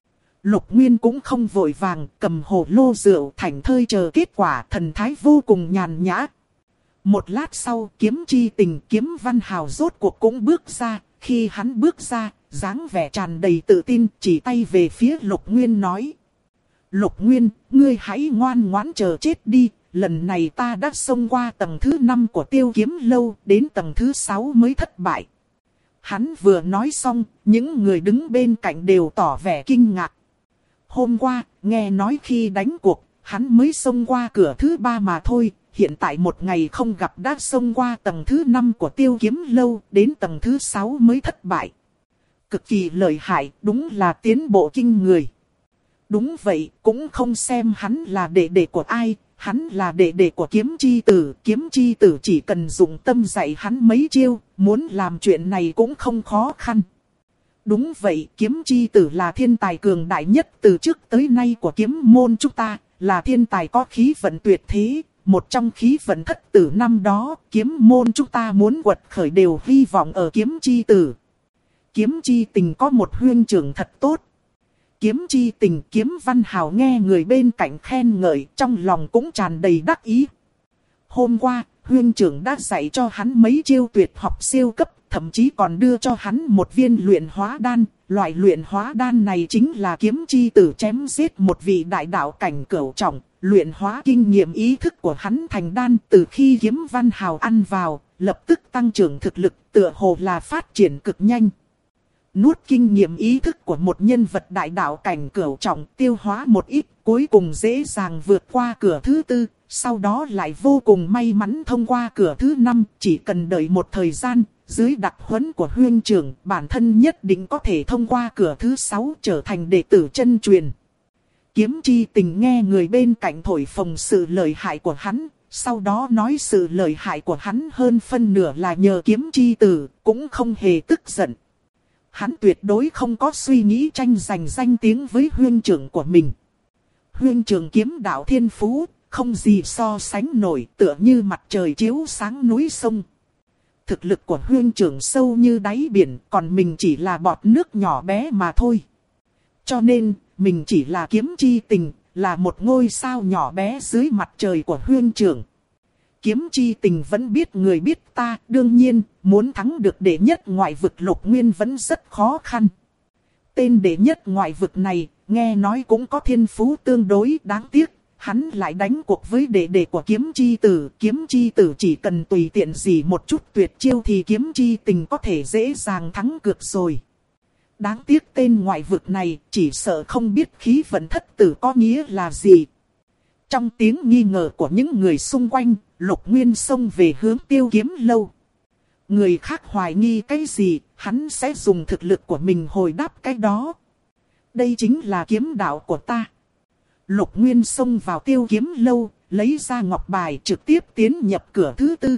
Lục Nguyên cũng không vội vàng, cầm hồ lô rượu thảnh thơi chờ kết quả, thần thái vô cùng nhàn nhã. Một lát sau, Kiếm Chi Tình, Kiếm Văn Hào rốt cuộc cũng bước ra. Khi hắn bước ra, dáng vẻ tràn đầy tự tin, chỉ tay về phía Lục Nguyên nói. Lục Nguyên, ngươi hãy ngoan ngoãn chờ chết đi, lần này ta đã xông qua tầng thứ 5 của Tiêu Kiếm lâu, đến tầng thứ 6 mới thất bại. Hắn vừa nói xong, những người đứng bên cạnh đều tỏ vẻ kinh ngạc. Hôm qua, nghe nói khi đánh cuộc, hắn mới xông qua cửa thứ 3 mà thôi. Hiện tại một ngày không gặp đã xông qua tầng thứ 5 của Tiêu Kiếm lâu, đến tầng thứ 6 mới thất bại. Cực kỳ lợi hại, đúng là tiến bộ kinh người. Đúng vậy, cũng không xem hắn là đệ đệ của ai, hắn là đệ đệ của Kiếm Chi Tử. Kiếm Chi Tử chỉ cần dùng tâm dạy hắn mấy chiêu, muốn làm chuyện này cũng không khó khăn. Đúng vậy, Kiếm Chi Tử là thiên tài cường đại nhất từ trước tới nay của kiếm môn chúng ta, là thiên tài có khí vận tuyệt thế. Một trong khí vận thất tử năm đó, kiếm môn chúng ta muốn quật khởi đều hy vọng ở Kiếm Chi Tử. Kiếm Chi Tình có một huynh trưởng thật tốt. Kiếm Chi Tình, Kiếm Văn Hào nghe người bên cạnh khen ngợi, trong lòng cũng tràn đầy đắc ý. Hôm qua, huynh trưởng đã dạy cho hắn mấy chiêu tuyệt học siêu cấp, thậm chí còn đưa cho hắn một viên luyện hóa đan. Loại luyện hóa đan này chính là Kiếm Chi Tử chém giết một vị đại đạo cảnh cửu trọng. Luyện hóa kinh nghiệm ý thức của hắn thành đan, từ khi Kiếm Văn Hào ăn vào, lập tức tăng trưởng thực lực, tựa hồ là phát triển cực nhanh. Nuốt kinh nghiệm ý thức của một nhân vật đại đạo cảnh cửu trọng, tiêu hóa một ít, cuối cùng dễ dàng vượt qua cửa thứ 4, sau đó lại vô cùng may mắn thông qua cửa thứ 5, chỉ cần đợi một thời gian, dưới đặc huấn của huynh trưởng, bản thân nhất định có thể thông qua cửa thứ 6 trở thành đệ tử chân truyền. Kiếm Chi Tình nghe người bên cạnh thổi phồng sự lợi hại của hắn, sau đó nói sự lợi hại của hắn hơn phân nửa là nhờ Kiếm Chi Tử, cũng không hề tức giận. Hắn tuyệt đối không có suy nghĩ tranh giành danh tiếng với huynh trưởng của mình. Huynh trưởng kiếm đạo thiên phú, không gì so sánh nổi, tựa như mặt trời chiếu sáng núi sông. Thực lực của huynh trưởng sâu như đáy biển, còn mình chỉ là bọt nước nhỏ bé mà thôi. Cho nên, mình chỉ là Kiếm Chi Tình, là một ngôi sao nhỏ bé dưới mặt trời của huynh trưởng. Kiếm Chi Tình vẫn biết người biết ta, đương nhiên, muốn thắng được đệ nhất ngoại vực Lục Nguyên vẫn rất khó khăn. Tên đệ nhất ngoại vực này, nghe nói cũng có thiên phú tương đối đáng tiếc, hắn lại đánh cuộc với đệ đệ của kiếm chi tử. Kiếm chi tử chỉ cần tùy tiện gì một chút tuyệt chiêu thì kiếm chi tình có thể dễ dàng thắng cược rồi. Đáng tiếc tên ngoại vực này chỉ sợ không biết khí vận thất tử có nghĩa là gì. Trong tiếng nghi ngờ của những người xung quanh, Lục Nguyên xông về hướng Tiêu Kiếm Lâu. Người khác hoài nghi cái gì, hắn sẽ dùng thực lực của mình hồi đáp cái đó. Đây chính là kiếm đạo của ta. Lục Nguyên xông vào Tiêu Kiếm Lâu, lấy ra ngọc bài trực tiếp tiến nhập cửa thứ tư.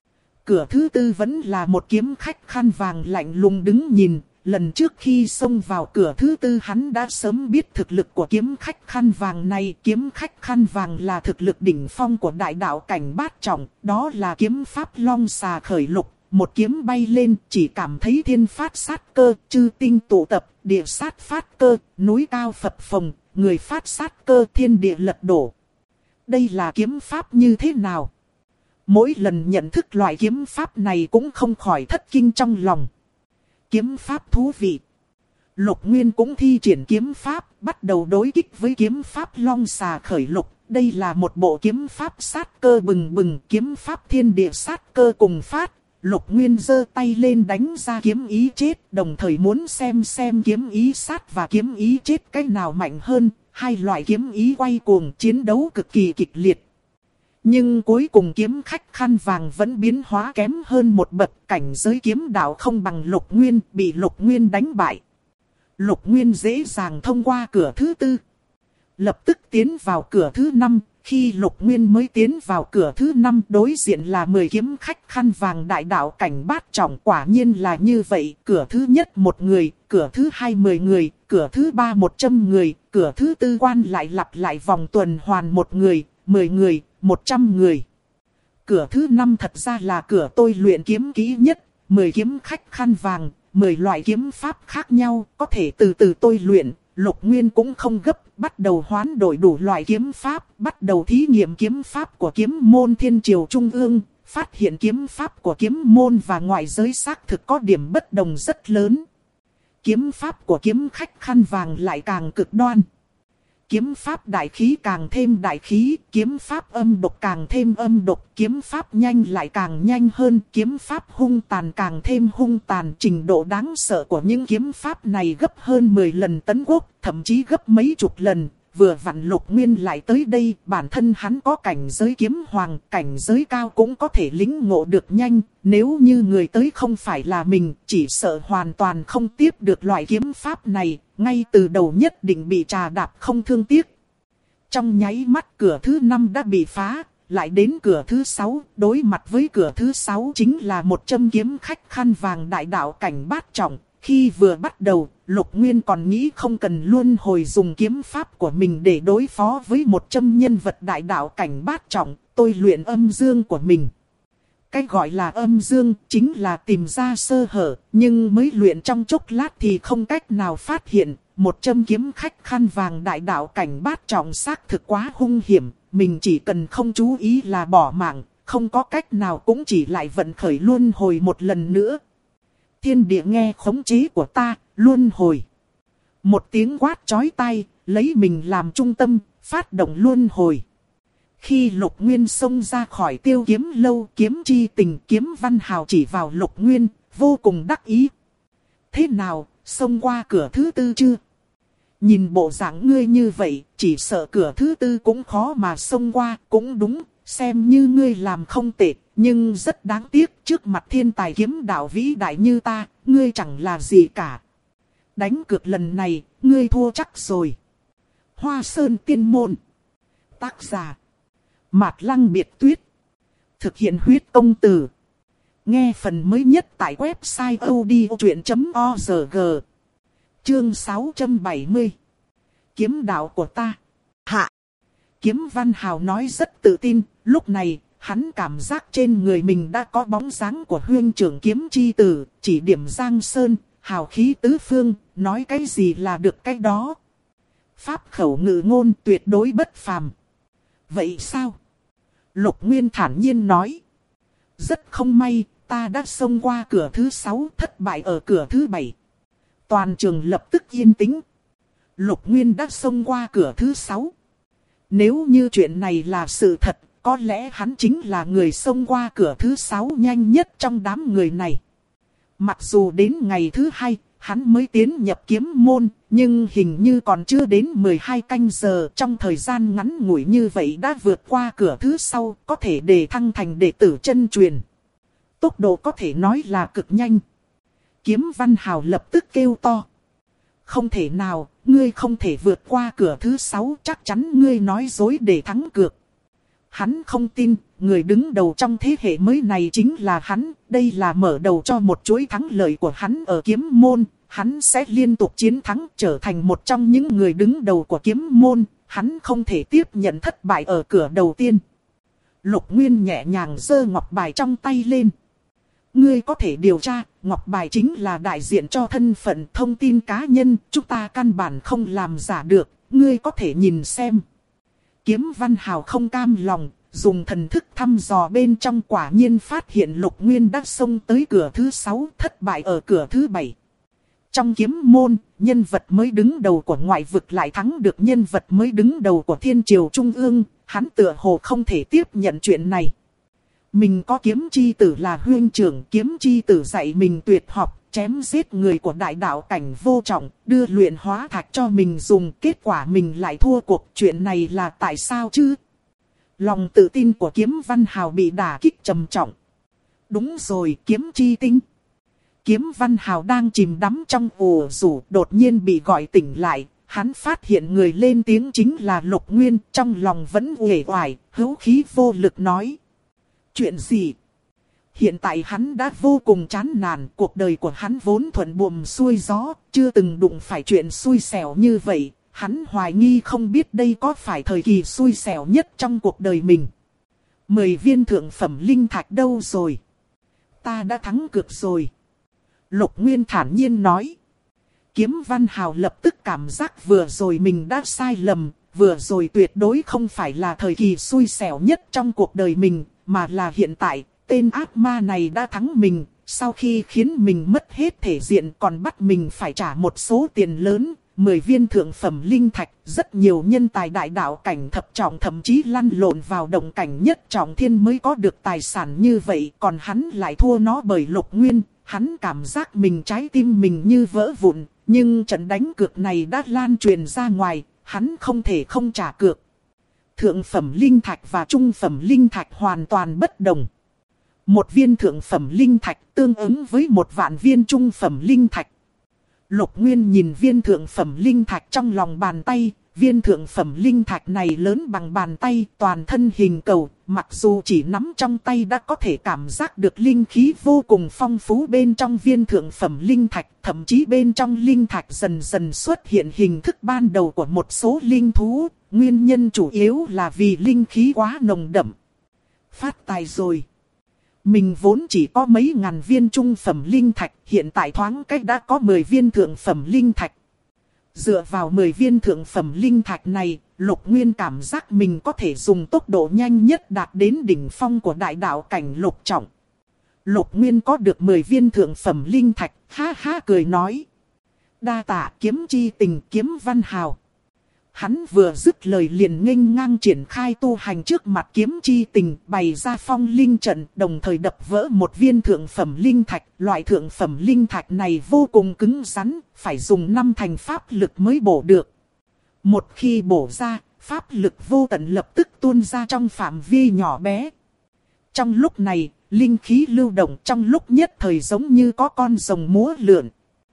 Cửa thứ tư vẫn là một kiếm khách khăn vàng lạnh lùng đứng nhìn. Lần trước khi xông vào cửa thứ tư hắn đã sớm biết thực lực của kiếm khách khăn vàng này. Kiếm khách khăn vàng là thực lực đỉnh phong của đại đạo cảnh bát trọng. Đó là kiếm pháp long xà khởi lục. Một kiếm bay lên chỉ cảm thấy thiên phát sát cơ, chư tinh tụ tập, địa sát phát cơ, núi cao phập phồng, người phát sát cơ, thiên địa lật đổ. Đây là kiếm pháp như thế nào? Mỗi lần nhận thức loại kiếm pháp này cũng không khỏi thất kinh trong lòng. Kiếm pháp thú vị. Lục Nguyên cũng thi triển kiếm pháp, bắt đầu đối kích với kiếm pháp long xà khởi lục. Đây là một bộ kiếm pháp sát cơ bừng bừng, kiếm pháp thiên địa sát cơ cùng phát. Lục Nguyên giơ tay lên đánh ra kiếm ý chết, đồng thời muốn xem kiếm ý sát và kiếm ý chết cái nào mạnh hơn. Hai loại kiếm ý quay cuồng chiến đấu cực kỳ kịch liệt. Nhưng cuối cùng kiếm khách khăn vàng vẫn biến hóa kém hơn một bậc, cảnh giới kiếm đạo không bằng Lục Nguyên, bị Lục Nguyên đánh bại. Lục Nguyên dễ dàng thông qua cửa thứ tư, lập tức tiến vào cửa thứ 5. Khi Lục Nguyên mới tiến vào cửa thứ 5, đối diện là 10 kiếm khách khăn vàng đại đạo cảnh bát trọng. Quả nhiên là như vậy, cửa thứ nhất 1 người, cửa thứ 2 10 người, cửa thứ 3 100 người, cửa thứ 4 quan lại lặp lại vòng tuần hoàn 1 người, 10 người, 100 người. Cửa thứ 5 thật ra là cửa tôi luyện kiếm kỹ nhất, 10 kiếm khách khăn vàng, 10 loại kiếm pháp khác nhau, có thể từ từ tôi luyện. Lục Nguyên cũng không gấp, bắt đầu hoán đổi đủ loại kiếm pháp, bắt đầu thí nghiệm kiếm pháp của kiếm môn Thiên Triều Trung ương, phát hiện kiếm pháp của kiếm môn và ngoại giới xác thực có điểm bất đồng rất lớn. Kiếm pháp của kiếm khách khăn vàng lại càng cực đoan. Kiếm pháp đại khí càng thêm đại khí, kiếm pháp âm độc càng thêm âm độc, kiếm pháp nhanh lại càng nhanh hơn, kiếm pháp hung tàn càng thêm hung tàn. Trình độ đáng sợ của những kiếm pháp này gấp hơn 10 lần Tấn Quốc, thậm chí gấp mấy chục lần. Vừa vặn Lục Nguyên lại tới đây, bản thân hắn có cảnh giới kiếm hoàng, cảnh giới cao cũng có thể lĩnh ngộ được nhanh. Nếu như người tới không phải là mình, chỉ sợ hoàn toàn không tiếp được loại kiếm pháp này, ngay từ đầu nhất định bị trà đạp không thương tiếc. Trong nháy mắt cửa thứ 5 đã bị phá, lại đến cửa thứ 6, đối mặt với cửa thứ 6 chính là 100 kiếm khách khăn vàng đại đạo cảnh bát trọng. Khi vừa bắt đầu, Lục Nguyên còn nghĩ không cần luân hồi dùng kiếm pháp của mình để đối phó với 100 nhân vật đại đạo cảnh bát trọng, tôi luyện âm dương của mình. Cái gọi là âm dương chính là tìm ra sơ hở, nhưng mới luyện trong chốc lát thì không cách nào phát hiện. 100 kiếm khách khăn vàng đại đạo cảnh bát trọng xác thực quá hung hiểm, mình chỉ cần không chú ý là bỏ mạng, không có cách nào cũng chỉ lại vận khởi luân hồi một lần nữa. Thiên địa nghe khống chế của ta, luân hồi. Một tiếng quát chói tai, lấy mình làm trung tâm, phát động luân hồi. Khi Lục Nguyên xông ra khỏi Tiêu Kiếm Lâu, Kiếm Chi Tình Kiếm Văn Hào chỉ vào Lục Nguyên, vô cùng đắc ý. Thế nào, xông qua cửa thứ 4 chưa? Nhìn bộ dạng ngươi như vậy, chỉ sợ cửa thứ 4 cũng khó mà xông qua, cũng đúng, xem như ngươi làm không tệ. Nhưng rất đáng tiếc, trước mặt thiên tài kiếm đạo vĩ đại như ta, ngươi chẳng là gì cả. Đánh cược lần này, ngươi thua chắc rồi. Hoa Sơn Tiên Môn. Tác giả Mạt Lăng Biệt Tuyết. Thực hiện huyết công từ. Nghe phần mới nhất tại website odchuyện.org. Chương 670. Kiếm đạo của ta. Hạ. Kiếm Văn Hào nói rất tự tin, lúc này hắn cảm giác trên người mình đã có bóng dáng của huynh trưởng Kiếm Chi Tử, chỉ điểm Giang Sơn, hào khí tứ phương, nói cái gì là được cái đó. Pháp khẩu ngữ ngôn tuyệt đối bất phàm. Vậy sao? Lục Nguyên thản nhiên nói. Rất không may, ta đã xông qua cửa thứ 6, thất bại ở cửa thứ 7. Toàn trường lập tức yên tĩnh. Lục Nguyên đã xông qua cửa thứ 6. Nếu như chuyện này là sự thật, có lẽ hắn chính là người xông qua cửa thứ 6 nhanh nhất trong đám người này. Mặc dù đến ngày thứ 2, hắn mới tiến nhập kiếm môn, nhưng hình như còn chưa đến 12 canh giờ. Trong thời gian ngắn ngủi như vậy đã vượt qua cửa thứ sau, có thể đề thăng thành đệ tử chân truyền. Tốc độ có thể nói là cực nhanh. Kiếm Văn Hào lập tức kêu to. Không thể nào, ngươi không thể vượt qua cửa thứ 6, chắc chắn ngươi nói dối để thắng cược. Hắn không tin, người đứng đầu trong thế hệ mới này chính là hắn, đây là mở đầu cho một chuỗi thắng lợi của hắn ở kiếm môn, hắn sẽ liên tục chiến thắng trở thành một trong những người đứng đầu của kiếm môn, hắn không thể tiếp nhận thất bại ở cửa đầu tiên. Lục Nguyên nhẹ nhàng giơ ngọc bài trong tay lên. Ngươi có thể điều tra, ngọc bài chính là đại diện cho thân phận thông tin cá nhân, chúng ta căn bản không làm giả được, ngươi có thể nhìn xem. Kiếm Văn Hào không cam lòng, dùng thần thức thăm dò bên trong, quả nhiên phát hiện Lục Nguyên đã xông tới cửa thứ 6, thất bại ở cửa thứ 7. Trong kiếm môn, nhân vật mới đứng đầu của ngoại vực lại thắng được nhân vật mới đứng đầu của thiên triều trung ương, hắn tựa hồ không thể tiếp nhận chuyện này. Mình có kiếm chi tử là huynh trưởng, kiếm chi tử dạy mình tuyệt học, chém giết người của đại đạo cảnh vô trọng, đưa luyện hóa thạch cho mình dùng, kết quả mình lại thua cuộc, chuyện này là tại sao chứ? Lòng tự tin của Kiếm Văn Hào bị đả kích trầm trọng. Đúng rồi, kiếm chi tinh. Kiếm Văn Hào đang chìm đắm trong ủ rũ, đột nhiên bị gọi tỉnh lại, hắn phát hiện người lên tiếng chính là Lục Nguyên, trong lòng vẫn uể oải, hữu khí vô lực nói. Chuyện gì? Hiện tại hắn đã vô cùng chán nản, cuộc đời của hắn vốn thuận buồm xuôi gió, chưa từng đụng phải chuyện xui xẻo như vậy, hắn hoài nghi không biết đây có phải thời kỳ xui xẻo nhất trong cuộc đời mình. 10 viên thượng phẩm linh thạch đâu rồi? Ta đã thắng cược rồi. Lục Nguyên thản nhiên nói. Kiếm Văn Hào lập tức cảm giác vừa rồi mình đã sai lầm, vừa rồi tuyệt đối không phải là thời kỳ xui xẻo nhất trong cuộc đời mình, mà là hiện tại, tên ác ma này đã thắng mình, sau khi khiến mình mất hết thể diện còn bắt mình phải trả một số tiền lớn, 10 viên thượng phẩm linh thạch, rất nhiều nhân tài đại đạo cảnh thập trọng thậm chí lăn lộn vào động cảnh nhất trọng thiên mới có được tài sản như vậy, còn hắn lại thua nó bởi Lục Nguyên, hắn cảm giác mình trái tim mình như vỡ vụn, nhưng trận đánh cược này đã lan truyền ra ngoài, hắn không thể không trả cược. Thượng phẩm linh thạch và trung phẩm linh thạch hoàn toàn bất đồng. Một viên thượng phẩm linh thạch tương ứng với 1.000.000 viên trung phẩm linh thạch. Lục Nguyên nhìn viên thượng phẩm linh thạch trong lòng bàn tay, viên thượng phẩm linh thạch này lớn bằng bàn tay, toàn thân hình cầu, mặc dù chỉ nắm trong tay đã có thể cảm giác được linh khí vô cùng phong phú bên trong viên thượng phẩm linh thạch, thậm chí bên trong linh thạch dần dần xuất hiện hình thức ban đầu của một số linh thú, nguyên nhân chủ yếu là vì linh khí quá nồng đậm. Phát tài rồi. Mình vốn chỉ có mấy ngàn viên trung phẩm linh thạch, hiện tại thoáng cách đã có 10 viên thượng phẩm linh thạch. Dựa vào 10 viên thượng phẩm linh thạch này, Lục Nguyên cảm giác mình có thể dùng tốc độ nhanh nhất đạt đến đỉnh phong của đại đạo cảnh lục trọng. Lục Nguyên có được 10 viên thượng phẩm linh thạch, ha ha cười nói. Đa tạ kiếm chi tình Kiếm Văn Hào. Hắn vừa dứt lời liền nghênh ngang triển khai tu hành trước mặt kiếm chi tình, bày ra phong linh trận, đồng thời đập vỡ một viên thượng phẩm linh thạch. Loại thượng phẩm linh thạch này vô cùng cứng rắn, phải dùng 5 thành pháp lực mới bổ được. Một khi bổ ra, pháp lực vô tận lập tức tuôn ra trong phạm vi nhỏ bé. Trong lúc này, linh khí lưu động trong lúc nhất thời giống như có con rồng múa lượn.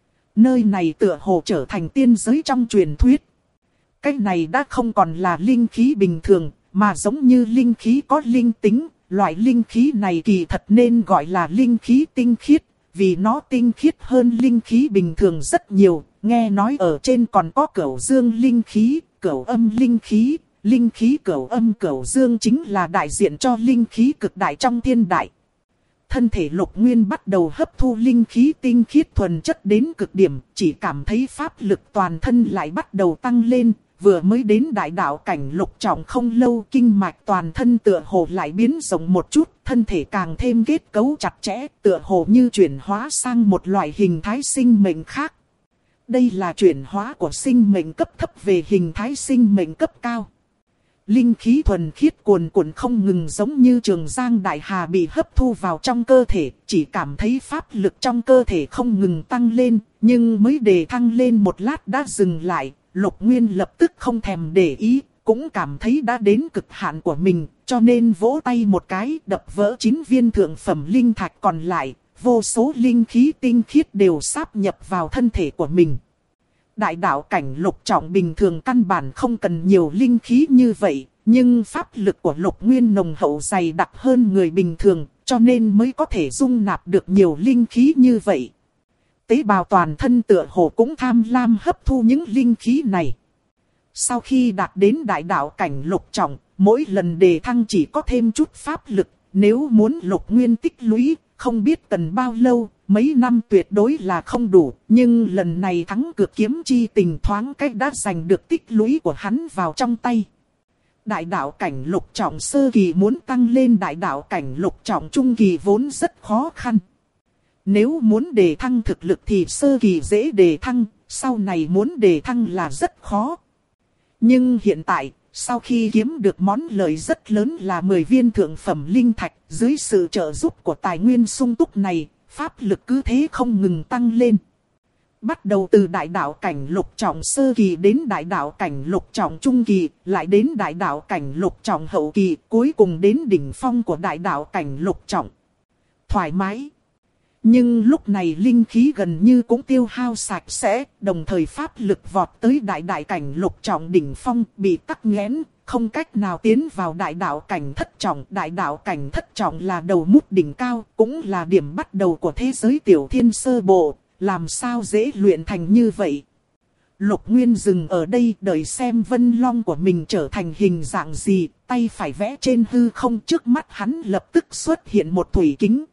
Nơi này tựa hồ trở thành tiên giới trong truyền thuyết. Cái này đã không còn là linh khí bình thường, mà giống như linh khí có linh tính. Loại linh khí này kỳ thật nên gọi là linh khí tinh khiết, vì nó tinh khiết hơn linh khí bình thường rất nhiều. Nghe nói ở trên còn có cửu dương linh khí, cửu âm linh khí. Linh khí cửu âm cửu dương chính là đại diện cho linh khí cực đại trong thiên đại. Thân thể Lục Nguyên bắt đầu hấp thu linh khí tinh khiết thuần chất đến cực điểm, chỉ cảm thấy pháp lực toàn thân lại bắt đầu tăng lên. Vừa mới đến đại đạo cảnh lục trọng không lâu, kinh mạch toàn thân tựa hồ lại biến rộng một chút, thân thể càng thêm kết cấu chặt chẽ, tựa hồ như chuyển hóa sang một loại hình thái sinh mệnh khác. Đây là chuyển hóa của sinh mệnh cấp thấp về hình thái sinh mệnh cấp cao. Linh khí thuần khiết cuồn cuộn không ngừng giống như trường giang đại hà bị hấp thu vào trong cơ thể, chỉ cảm thấy pháp lực trong cơ thể không ngừng tăng lên, nhưng mới đề thăng lên một lát đã dừng lại, Lục Nguyên lập tức không thèm để ý, cũng cảm thấy đã đến cực hạn của mình, cho nên vỗ tay một cái đập vỡ 9 viên thượng phẩm linh thạch còn lại, vô số linh khí tinh khiết đều sáp nhập vào thân thể của mình. Đại đạo cảnh lục trọng bình thường căn bản không cần nhiều linh khí như vậy, nhưng pháp lực của Lục Nguyên nồng hậu dày đặc hơn người bình thường, cho nên mới có thể dung nạp được nhiều linh khí như vậy. Tế bào toàn thân tựa hồ cũng tham lam hấp thu những linh khí này. Sau khi đạt đến đại đạo cảnh lục trọng, mỗi lần đề thăng chỉ có thêm chút pháp lực, nếu muốn Lục Nguyên tích lũy, không biết cần bao lâu, mấy năm tuyệt đối là không đủ, nhưng lần này thắng cược kiếm chi tình thoáng cách đã giành được tích lũy của hắn vào trong tay. Đại đạo cảnh lục trọng sơ kỳ muốn tăng lên đại đạo cảnh lục trọng trung kỳ vốn rất khó khăn. Nếu muốn đề thăng thực lực thì sơ kỳ dễ đề thăng, sau này muốn đề thăng là rất khó. Nhưng hiện tại, sau khi kiếm được món lợi rất lớn là 10 viên thượng phẩm linh thạch, dưới sự trợ giúp của tài nguyên sung túc này, pháp lực cứ thế không ngừng tăng lên. Bắt đầu từ đại đạo cảnh lục trọng sơ kỳ đến đại đạo cảnh lục trọng trung kỳ, lại đến đại đạo cảnh lục trọng hậu kỳ, cuối cùng đến đỉnh phong của đại đạo cảnh lục trọng. Thoải mái. Nhưng lúc này linh khí gần như cũng tiêu hao sạch sẽ, đồng thời pháp lực vọt tới đại đạo cảnh lục trọng đỉnh phong bị tắc nghẽn, không cách nào tiến vào đại đạo cảnh thất trọng. Đại đạo cảnh thất trọng là đầu mút đỉnh cao, cũng là điểm bắt đầu của thế giới tiểu thiên sơ bộ, làm sao dễ luyện thành như vậy. Lục Nguyên dừng ở đây đợi xem Vân Long của mình trở thành hình dạng gì, tay phải vẽ trên hư không, trước mắt hắn lập tức xuất hiện một thủy kính.